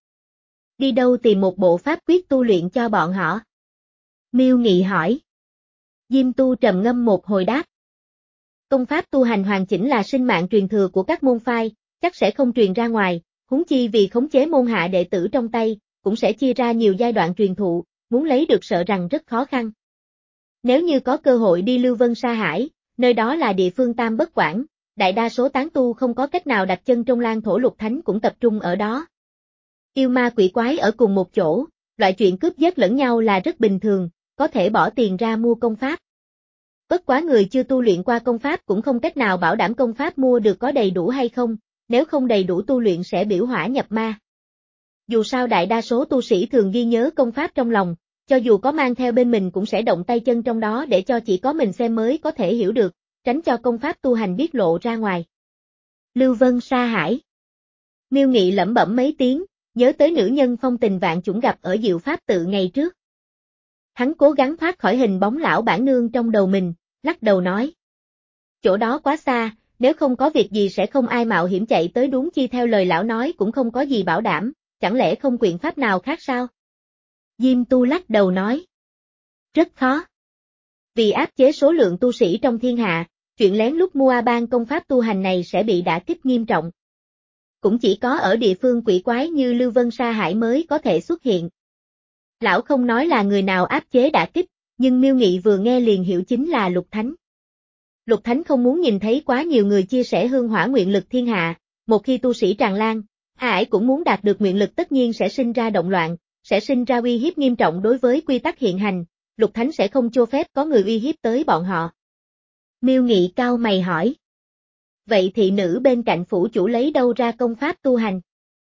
Đi đâu tìm một bộ pháp quyết tu luyện cho bọn họ? Miêu Nghị hỏi. Diêm Tu trầm ngâm một hồi đáp. Công pháp tu hành hoàn chỉnh là sinh mạng truyền thừa của các môn phái, chắc sẽ không truyền ra ngoài, huống chi vì khống chế môn hạ đệ tử trong tay, cũng sẽ chia ra nhiều giai đoạn truyền thụ, muốn lấy được sợ rằng rất khó khăn. Nếu như có cơ hội đi Lưu Vân Sa Hải, nơi đó là địa phương tam bất quản, đại đa số tán tu không có cách nào đặt chân trong Lan Thổ Lục Thánh cũng tập trung ở đó. Yêu ma quỷ quái ở cùng một chỗ, loại chuyện cướp giết lẫn nhau là rất bình thường, có thể bỏ tiền ra mua công pháp. Bất quá người chưa tu luyện qua công pháp cũng không cách nào bảo đảm công pháp mua được có đầy đủ hay không, nếu không đầy đủ tu luyện sẽ biểu hỏa nhập ma. Dù sao đại đa số tu sĩ thường ghi nhớ công pháp trong lòng, cho dù có mang theo bên mình cũng sẽ động tay chân trong đó để cho chỉ có mình xem mới có thể hiểu được, tránh cho công pháp tu hành biết lộ ra ngoài. Lưu Vân Sa Hải. Miêu Nghị lẩm bẩm mấy tiếng, nhớ tới nữ nhân phong tình vạn chủng gặp ở Diệu Pháp tự ngày trước. Hắn cố gắng thoát khỏi hình bóng lão bản nương trong đầu mình, lắc đầu nói. Chỗ đó quá xa, nếu không có việc gì sẽ không ai mạo hiểm chạy tới, đúng chi theo lời lão nói cũng không có gì bảo đảm, chẳng lẽ không quyền pháp nào khác sao? Diêm Tu lắc đầu nói. Rất khó. Vì áp chế số lượng tu sĩ trong thiên hạ, chuyện lén lút mua ban công pháp tu hành này sẽ bị đả kích nghiêm trọng. Cũng chỉ có ở địa phương quỷ quái như Lưu Vân Sa Hải mới có thể xuất hiện. Lão không nói là người nào áp chế đả kích, nhưng Miêu Nghị vừa nghe liền hiểu chính là Lục Thánh. Lục Thánh không muốn nhìn thấy quá nhiều người chia sẻ hương hỏa nguyện lực thiên hạ, một khi tu sĩ tràn lan, ai cũng muốn đạt được nguyện lực tất nhiên sẽ sinh ra động loạn, sẽ sinh ra uy hiếp nghiêm trọng đối với quy tắc hiện hành, Lục Thánh sẽ không cho phép có người uy hiếp tới bọn họ. Miêu Nghị cau mày hỏi. Vậy thị nữ bên cạnh phủ chủ lấy đâu ra công pháp tu hành?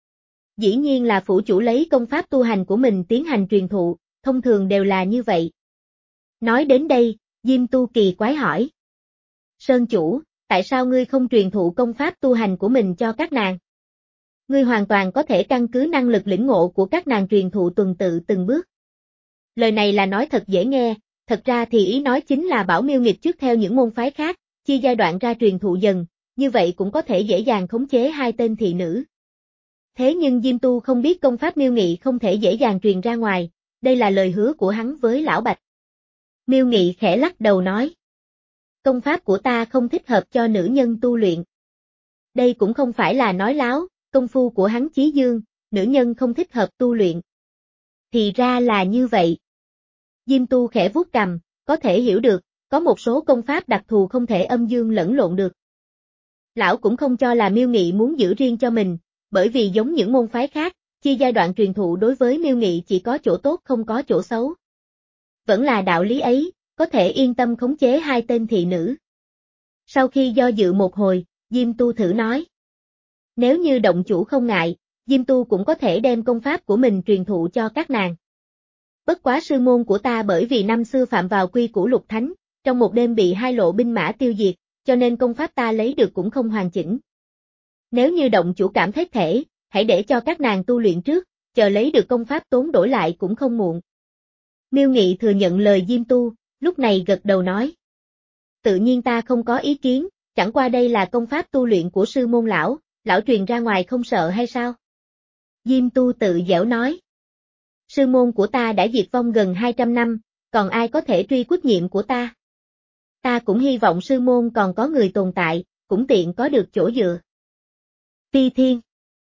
Dĩ nhiên là phủ chủ lấy công pháp tu hành của mình tiến hành truyền thụ, thông thường đều là như vậy. Nói đến đây, Diêm Tu kỳ quái hỏi. Sơn chủ, tại sao ngươi không truyền thụ công pháp tu hành của mình cho các nàng? Ngươi hoàn toàn có thể căn cứ năng lực lĩnh ngộ của các nàng truyền thụ tuần tự từng bước. Lời này là nói thật dễ nghe, thật ra thì ý nói chính là bảo Miêu Nghịch trước theo những môn phái khác, chia giai đoạn ra truyền thụ dần, như vậy cũng có thể dễ dàng khống chế hai tên thị nữ. Thế nhưng Diêm Tu không biết công pháp Miêu Nghị không thể dễ dàng truyền ra ngoài, đây là lời hứa của hắn với Lão Bạch. Miêu Nghị khẽ lắc đầu nói. Công pháp của ta không thích hợp cho nữ nhân tu luyện. Đây cũng không phải là nói láo, công phu của hắn chí dương, nữ nhân không thích hợp tu luyện. Thì ra là như vậy. Diêm Tu khẽ vuốt cằm, có thể hiểu được, có một số công pháp đặc thù không thể âm dương lẫn lộn được. Lão cũng không cho là Miêu Nghị muốn giữ riêng cho mình, bởi vì giống những môn phái khác, chia giai đoạn truyền thụ đối với Miêu Nghị chỉ có chỗ tốt không có chỗ xấu. Vẫn là đạo lý ấy, có thể yên tâm khống chế hai tên thị nữ. Sau khi do dự một hồi, Diêm Tu thử nói. Nếu như động chủ không ngại, Diêm Tu cũng có thể đem công pháp của mình truyền thụ cho các nàng. Bất quá sư môn của ta bởi vì năm xưa phạm vào quy củ Lục Thánh, trong một đêm bị hai lộ binh mã tiêu diệt, cho nên công pháp ta lấy được cũng không hoàn chỉnh. Nếu như động chủ cảm thấy thể, hãy để cho các nàng tu luyện trước, chờ lấy được công pháp tốn đổi lại cũng không muộn. Miêu Nghị thừa nhận lời Diêm Tu, lúc này gật đầu nói. Tự nhiên ta không có ý kiến, chẳng qua đây là công pháp tu luyện của sư môn lão, lão truyền ra ngoài không sợ hay sao? Diêm Tu tự giễu nói. Sư môn của ta đã diệt vong gần hai trăm năm, còn ai có thể truy quýt nhiệm của ta? Ta cũng hy vọng sư môn còn có người tồn tại, cũng tiện có được chỗ dựa. Phi Thiên.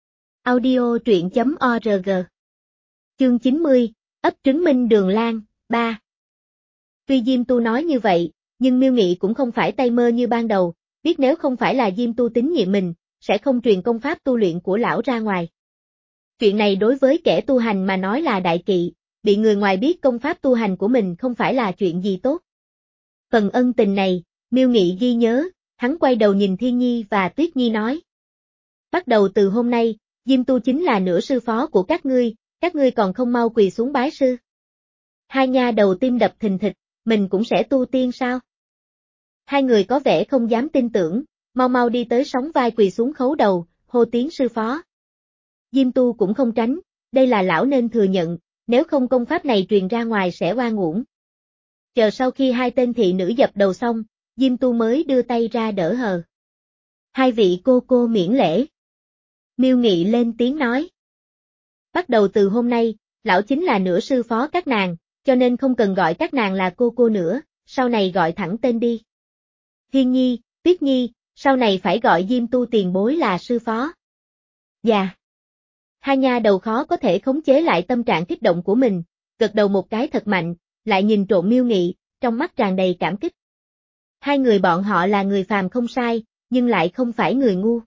Audio truyện chấm org. Chương chín mươi, ấp trứng Minh Đường Lan, ba. Tuy Diêm Tu nói như vậy, nhưng Miêu Nghị cũng không phải tay mơ như ban đầu, biết nếu không phải là Diêm Tu tín nhiệm mình, sẽ không truyền công pháp tu luyện của lão ra ngoài. Chuyện này đối với kẻ tu hành mà nói là đại kỵ, bị người ngoài biết công pháp tu hành của mình không phải là chuyện gì tốt. Phần ân tình này, Miêu Nghị ghi nhớ, hắn quay đầu nhìn Thiên Nhi và Tuyết Nhi nói. Bắt đầu từ hôm nay, Diêm Tu chính là nửa sư phó của các ngươi, các ngươi còn không mau quỳ xuống bái sư. Hai nha đầu tim đập thình thịch, mình cũng sẽ tu tiên sao? Hai người có vẻ không dám tin tưởng, mau mau đi tới sóng vai quỳ xuống khấu đầu, hô tiếng sư phó. Diêm Tu cũng không tránh, đây là lão nên thừa nhận, nếu không công pháp này truyền ra ngoài sẽ oan uổng. Chờ sau khi hai tên thị nữ dập đầu xong, Diêm Tu mới đưa tay ra đỡ hờ. Hai vị cô cô miễn lễ. Miêu Nghị lên tiếng nói. Bắt đầu từ hôm nay, lão chính là nửa sư phó các nàng, cho nên không cần gọi các nàng là cô cô nữa, sau này gọi thẳng tên đi. Thiên Nhi, Tuyết Nhi, sau này phải gọi Diêm Tu tiền bối là sư phó. Dạ. Hai nha đầu khó có thể khống chế lại tâm trạng kích động của mình, gật đầu một cái thật mạnh, lại nhìn trộm Miêu Nghị, trong mắt tràn đầy cảm kích. Hai người bọn họ là người phàm không sai, nhưng lại không phải người ngu.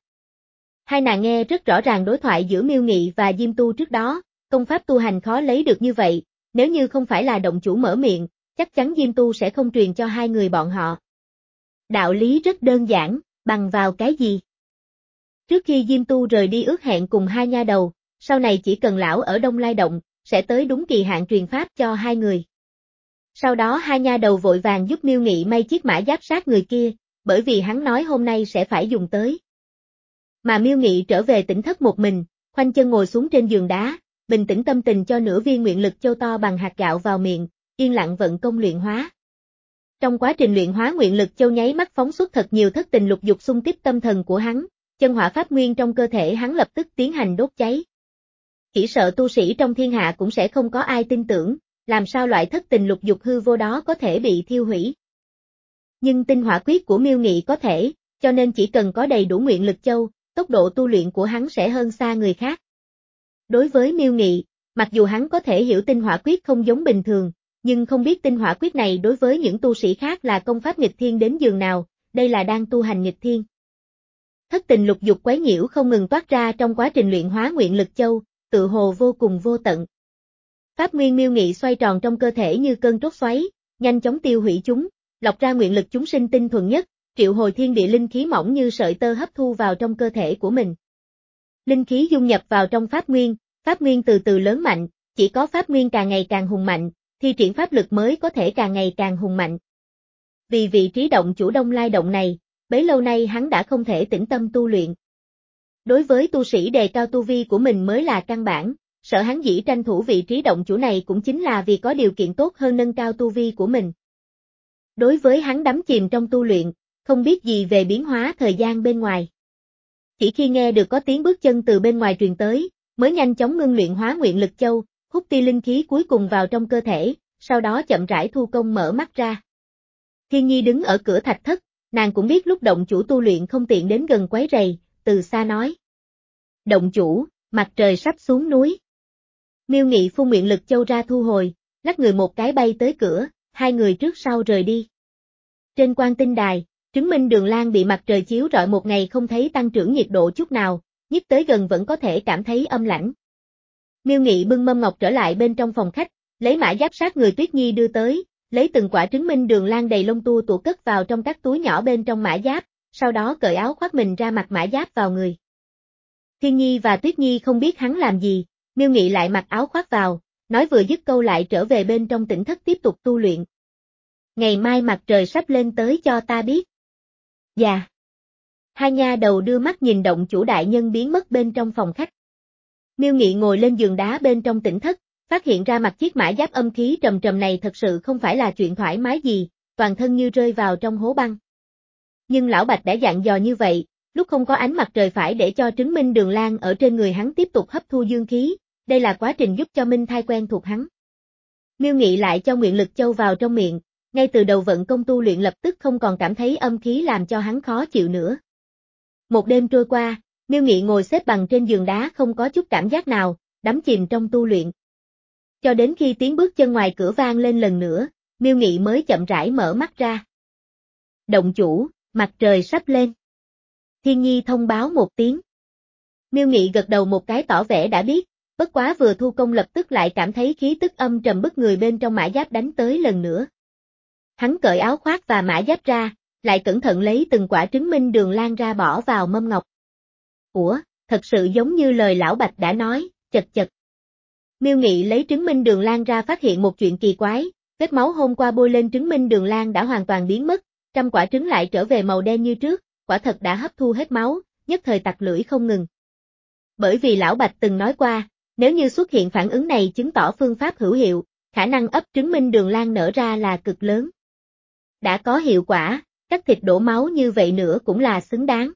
Hai nàng nghe rất rõ ràng đối thoại giữa Miêu Nghị và Diêm Tu trước đó, công pháp tu hành khó lấy được như vậy, nếu như không phải là động chủ mở miệng, chắc chắn Diêm Tu sẽ không truyền cho hai người bọn họ. Đạo lý rất đơn giản, bằng vào cái gì? Trước khi Diêm Tu rời đi ước hẹn cùng hai nha đầu, sau này chỉ cần lão ở Đông Lai Động, sẽ tới đúng kỳ hạn truyền pháp cho hai người. Sau đó hai nha đầu vội vàng giúp Miêu Nghị may chiếc mã giáp sát người kia, bởi vì hắn nói hôm nay sẽ phải dùng tới. Mà Miêu Nghị trở về tỉnh thất một mình, khoanh chân ngồi xuống trên giường đá, bình tĩnh tâm tình cho nửa viên nguyện lực châu to bằng hạt gạo vào miệng, yên lặng vận công luyện hóa. Trong quá trình luyện hóa nguyện lực châu nháy mắt phóng xuất thật nhiều thất tình lục dục xung kích tâm thần của hắn, chân hỏa pháp nguyên trong cơ thể hắn lập tức tiến hành đốt cháy. Chỉ sợ tu sĩ trong thiên hạ cũng sẽ không có ai tin tưởng, làm sao loại thất tình lục dục hư vô đó có thể bị thiêu hủy. Nhưng tinh hỏa quyết của Miêu Nghị có thể, cho nên chỉ cần có đầy đủ nguyện lực châu, tốc độ tu luyện của hắn sẽ hơn xa người khác. Đối với Miêu Nghị, mặc dù hắn có thể hiểu tinh hỏa quyết không giống bình thường, nhưng không biết tinh hỏa quyết này đối với những tu sĩ khác là công pháp nghịch thiên đến giường nào, đây là đang tu hành nghịch thiên. Thất tình lục dục quấy nhiễu không ngừng toát ra trong quá trình luyện hóa nguyện lực châu, tự hồ vô cùng vô tận. Pháp nguyên Miêu Nghị xoay tròn trong cơ thể như cơn trốt xoáy, nhanh chóng tiêu hủy chúng, lọc ra nguyện lực chúng sinh tinh thuần nhất, triệu hồi thiên địa linh khí mỏng như sợi tơ hấp thu vào trong cơ thể của mình. Linh khí dung nhập vào trong pháp nguyên, pháp nguyên từ từ lớn mạnh, chỉ có pháp nguyên càng ngày càng hùng mạnh, thi triển pháp lực mới có thể càng ngày càng hùng mạnh. Vì vị trí động chủ Đông Lai Động này, bấy lâu nay hắn đã không thể tĩnh tâm tu luyện. Đối với tu sĩ đề cao tu vi của mình mới là căn bản, sợ hắn dĩ tranh thủ vị trí động chủ này cũng chính là vì có điều kiện tốt hơn nâng cao tu vi của mình. Đối với hắn đắm chìm trong tu luyện, không biết gì về biến hóa thời gian bên ngoài. Chỉ khi nghe được có tiếng bước chân từ bên ngoài truyền tới, mới nhanh chóng ngưng luyện hóa nguyện lực châu, hút tia linh khí cuối cùng vào trong cơ thể, sau đó chậm rãi thu công mở mắt ra. Thiên Nhi đứng ở cửa thạch thất, nàng cũng biết lúc động chủ tu luyện không tiện đến gần quấy rầy, từ xa nói. Động chủ, mặt trời sắp xuống núi. Miêu Nghị phun nguyện lực châu ra thu hồi, lắc người một cái bay tới cửa, hai người trước sau rời đi. Trên quan tinh đài, chứng minh Đường Lan bị mặt trời chiếu rọi một ngày không thấy tăng trưởng nhiệt độ chút nào, nhích tới gần vẫn có thể cảm thấy âm lãnh. Miêu Nghị bưng mâm ngọc trở lại bên trong phòng khách, lấy mã giáp sát người Tuyết Nhi đưa tới, lấy từng quả trứng minh Đường Lan đầy lông tua tủa cất vào trong các túi nhỏ bên trong mã giáp, sau đó cởi áo khoác mình ra mặc mã giáp vào người. Thiên Nhi và Tuyết Nhi không biết hắn làm gì, Miêu Nghị lại mặc áo khoác vào, nói vừa dứt câu lại trở về bên trong tỉnh thất tiếp tục tu luyện. Ngày mai mặt trời sắp lên tới cho ta biết. Dạ. Hai nha đầu đưa mắt nhìn động chủ đại nhân biến mất bên trong phòng khách. Miêu Nghị ngồi lên giường đá bên trong tỉnh thất, phát hiện ra mặc chiếc mã giáp âm khí trầm trầm này thật sự không phải là chuyện thoải mái gì, toàn thân như rơi vào trong hố băng. Nhưng Lão Bạch đã dặn dò như vậy, lúc không có ánh mặt trời phải để cho trứng minh Đường Lan ở trên người hắn tiếp tục hấp thu dương khí, đây là quá trình giúp cho minh thai quen thuộc hắn. Miêu Nghị lại cho nguyện lực châu vào trong miệng, ngay từ đầu vận công tu luyện lập tức không còn cảm thấy âm khí làm cho hắn khó chịu nữa. Một đêm trôi qua, Miêu Nghị ngồi xếp bằng trên giường đá không có chút cảm giác nào, đắm chìm trong tu luyện. Cho đến khi tiếng bước chân ngoài cửa vang lên lần nữa, Miêu Nghị mới chậm rãi mở mắt ra. Động chủ, mặt trời sắp lên. Thiên Nhi thông báo một tiếng. Miêu Nghị gật đầu một cái tỏ vẻ đã biết, bất quá vừa thu công lập tức lại cảm thấy khí tức âm trầm bức người bên trong mã giáp đánh tới lần nữa. Hắn cởi áo khoác và mã giáp ra, lại cẩn thận lấy từng quả trứng minh Đường Lan ra bỏ vào mâm ngọc. Ủa, thật sự giống như lời Lão Bạch đã nói, chật chật. Miêu Nghị lấy trứng minh Đường Lan ra phát hiện một chuyện kỳ quái, vết máu hôm qua bôi lên trứng minh Đường Lan đã hoàn toàn biến mất, trăm quả trứng lại trở về màu đen như trước, quả thật đã hấp thu hết máu, nhất thời tặc lưỡi không ngừng. Bởi vì Lão Bạch từng nói qua, nếu như xuất hiện phản ứng này chứng tỏ phương pháp hữu hiệu, khả năng ấp trứng minh Đường Lan nở ra là cực lớn. Đã có hiệu quả, cắt thịt đổ máu như vậy nữa cũng là xứng đáng.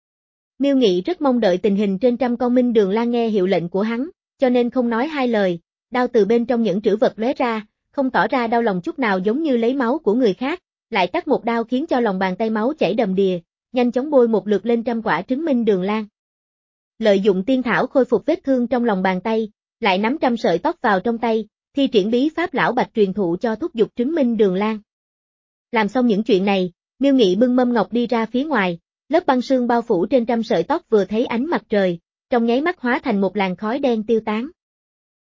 Miêu Nghị rất mong đợi tình hình trên trăm con minh Đường Lan nghe hiệu lệnh của hắn, cho nên không nói hai lời, đao từ bên trong những trữ vật lóe ra, không tỏ ra đau lòng chút nào giống như lấy máu của người khác, lại cắt một đao khiến cho lòng bàn tay máu chảy đầm đìa, nhanh chóng bôi một lượt lên trăm quả trứng minh Đường Lan. Lợi dụng tiên thảo khôi phục vết thương trong lòng bàn tay, lại nắm trăm sợi tóc vào trong tay, thi triển bí pháp Lão Bạch truyền thụ cho thúc dục trứng minh Đường Lan. Làm xong những chuyện này, Miêu Nghị bưng mâm ngọc đi ra phía ngoài, lớp băng sương bao phủ trên trăm sợi tóc vừa thấy ánh mặt trời, trong nháy mắt hóa thành một làn khói đen tiêu tán.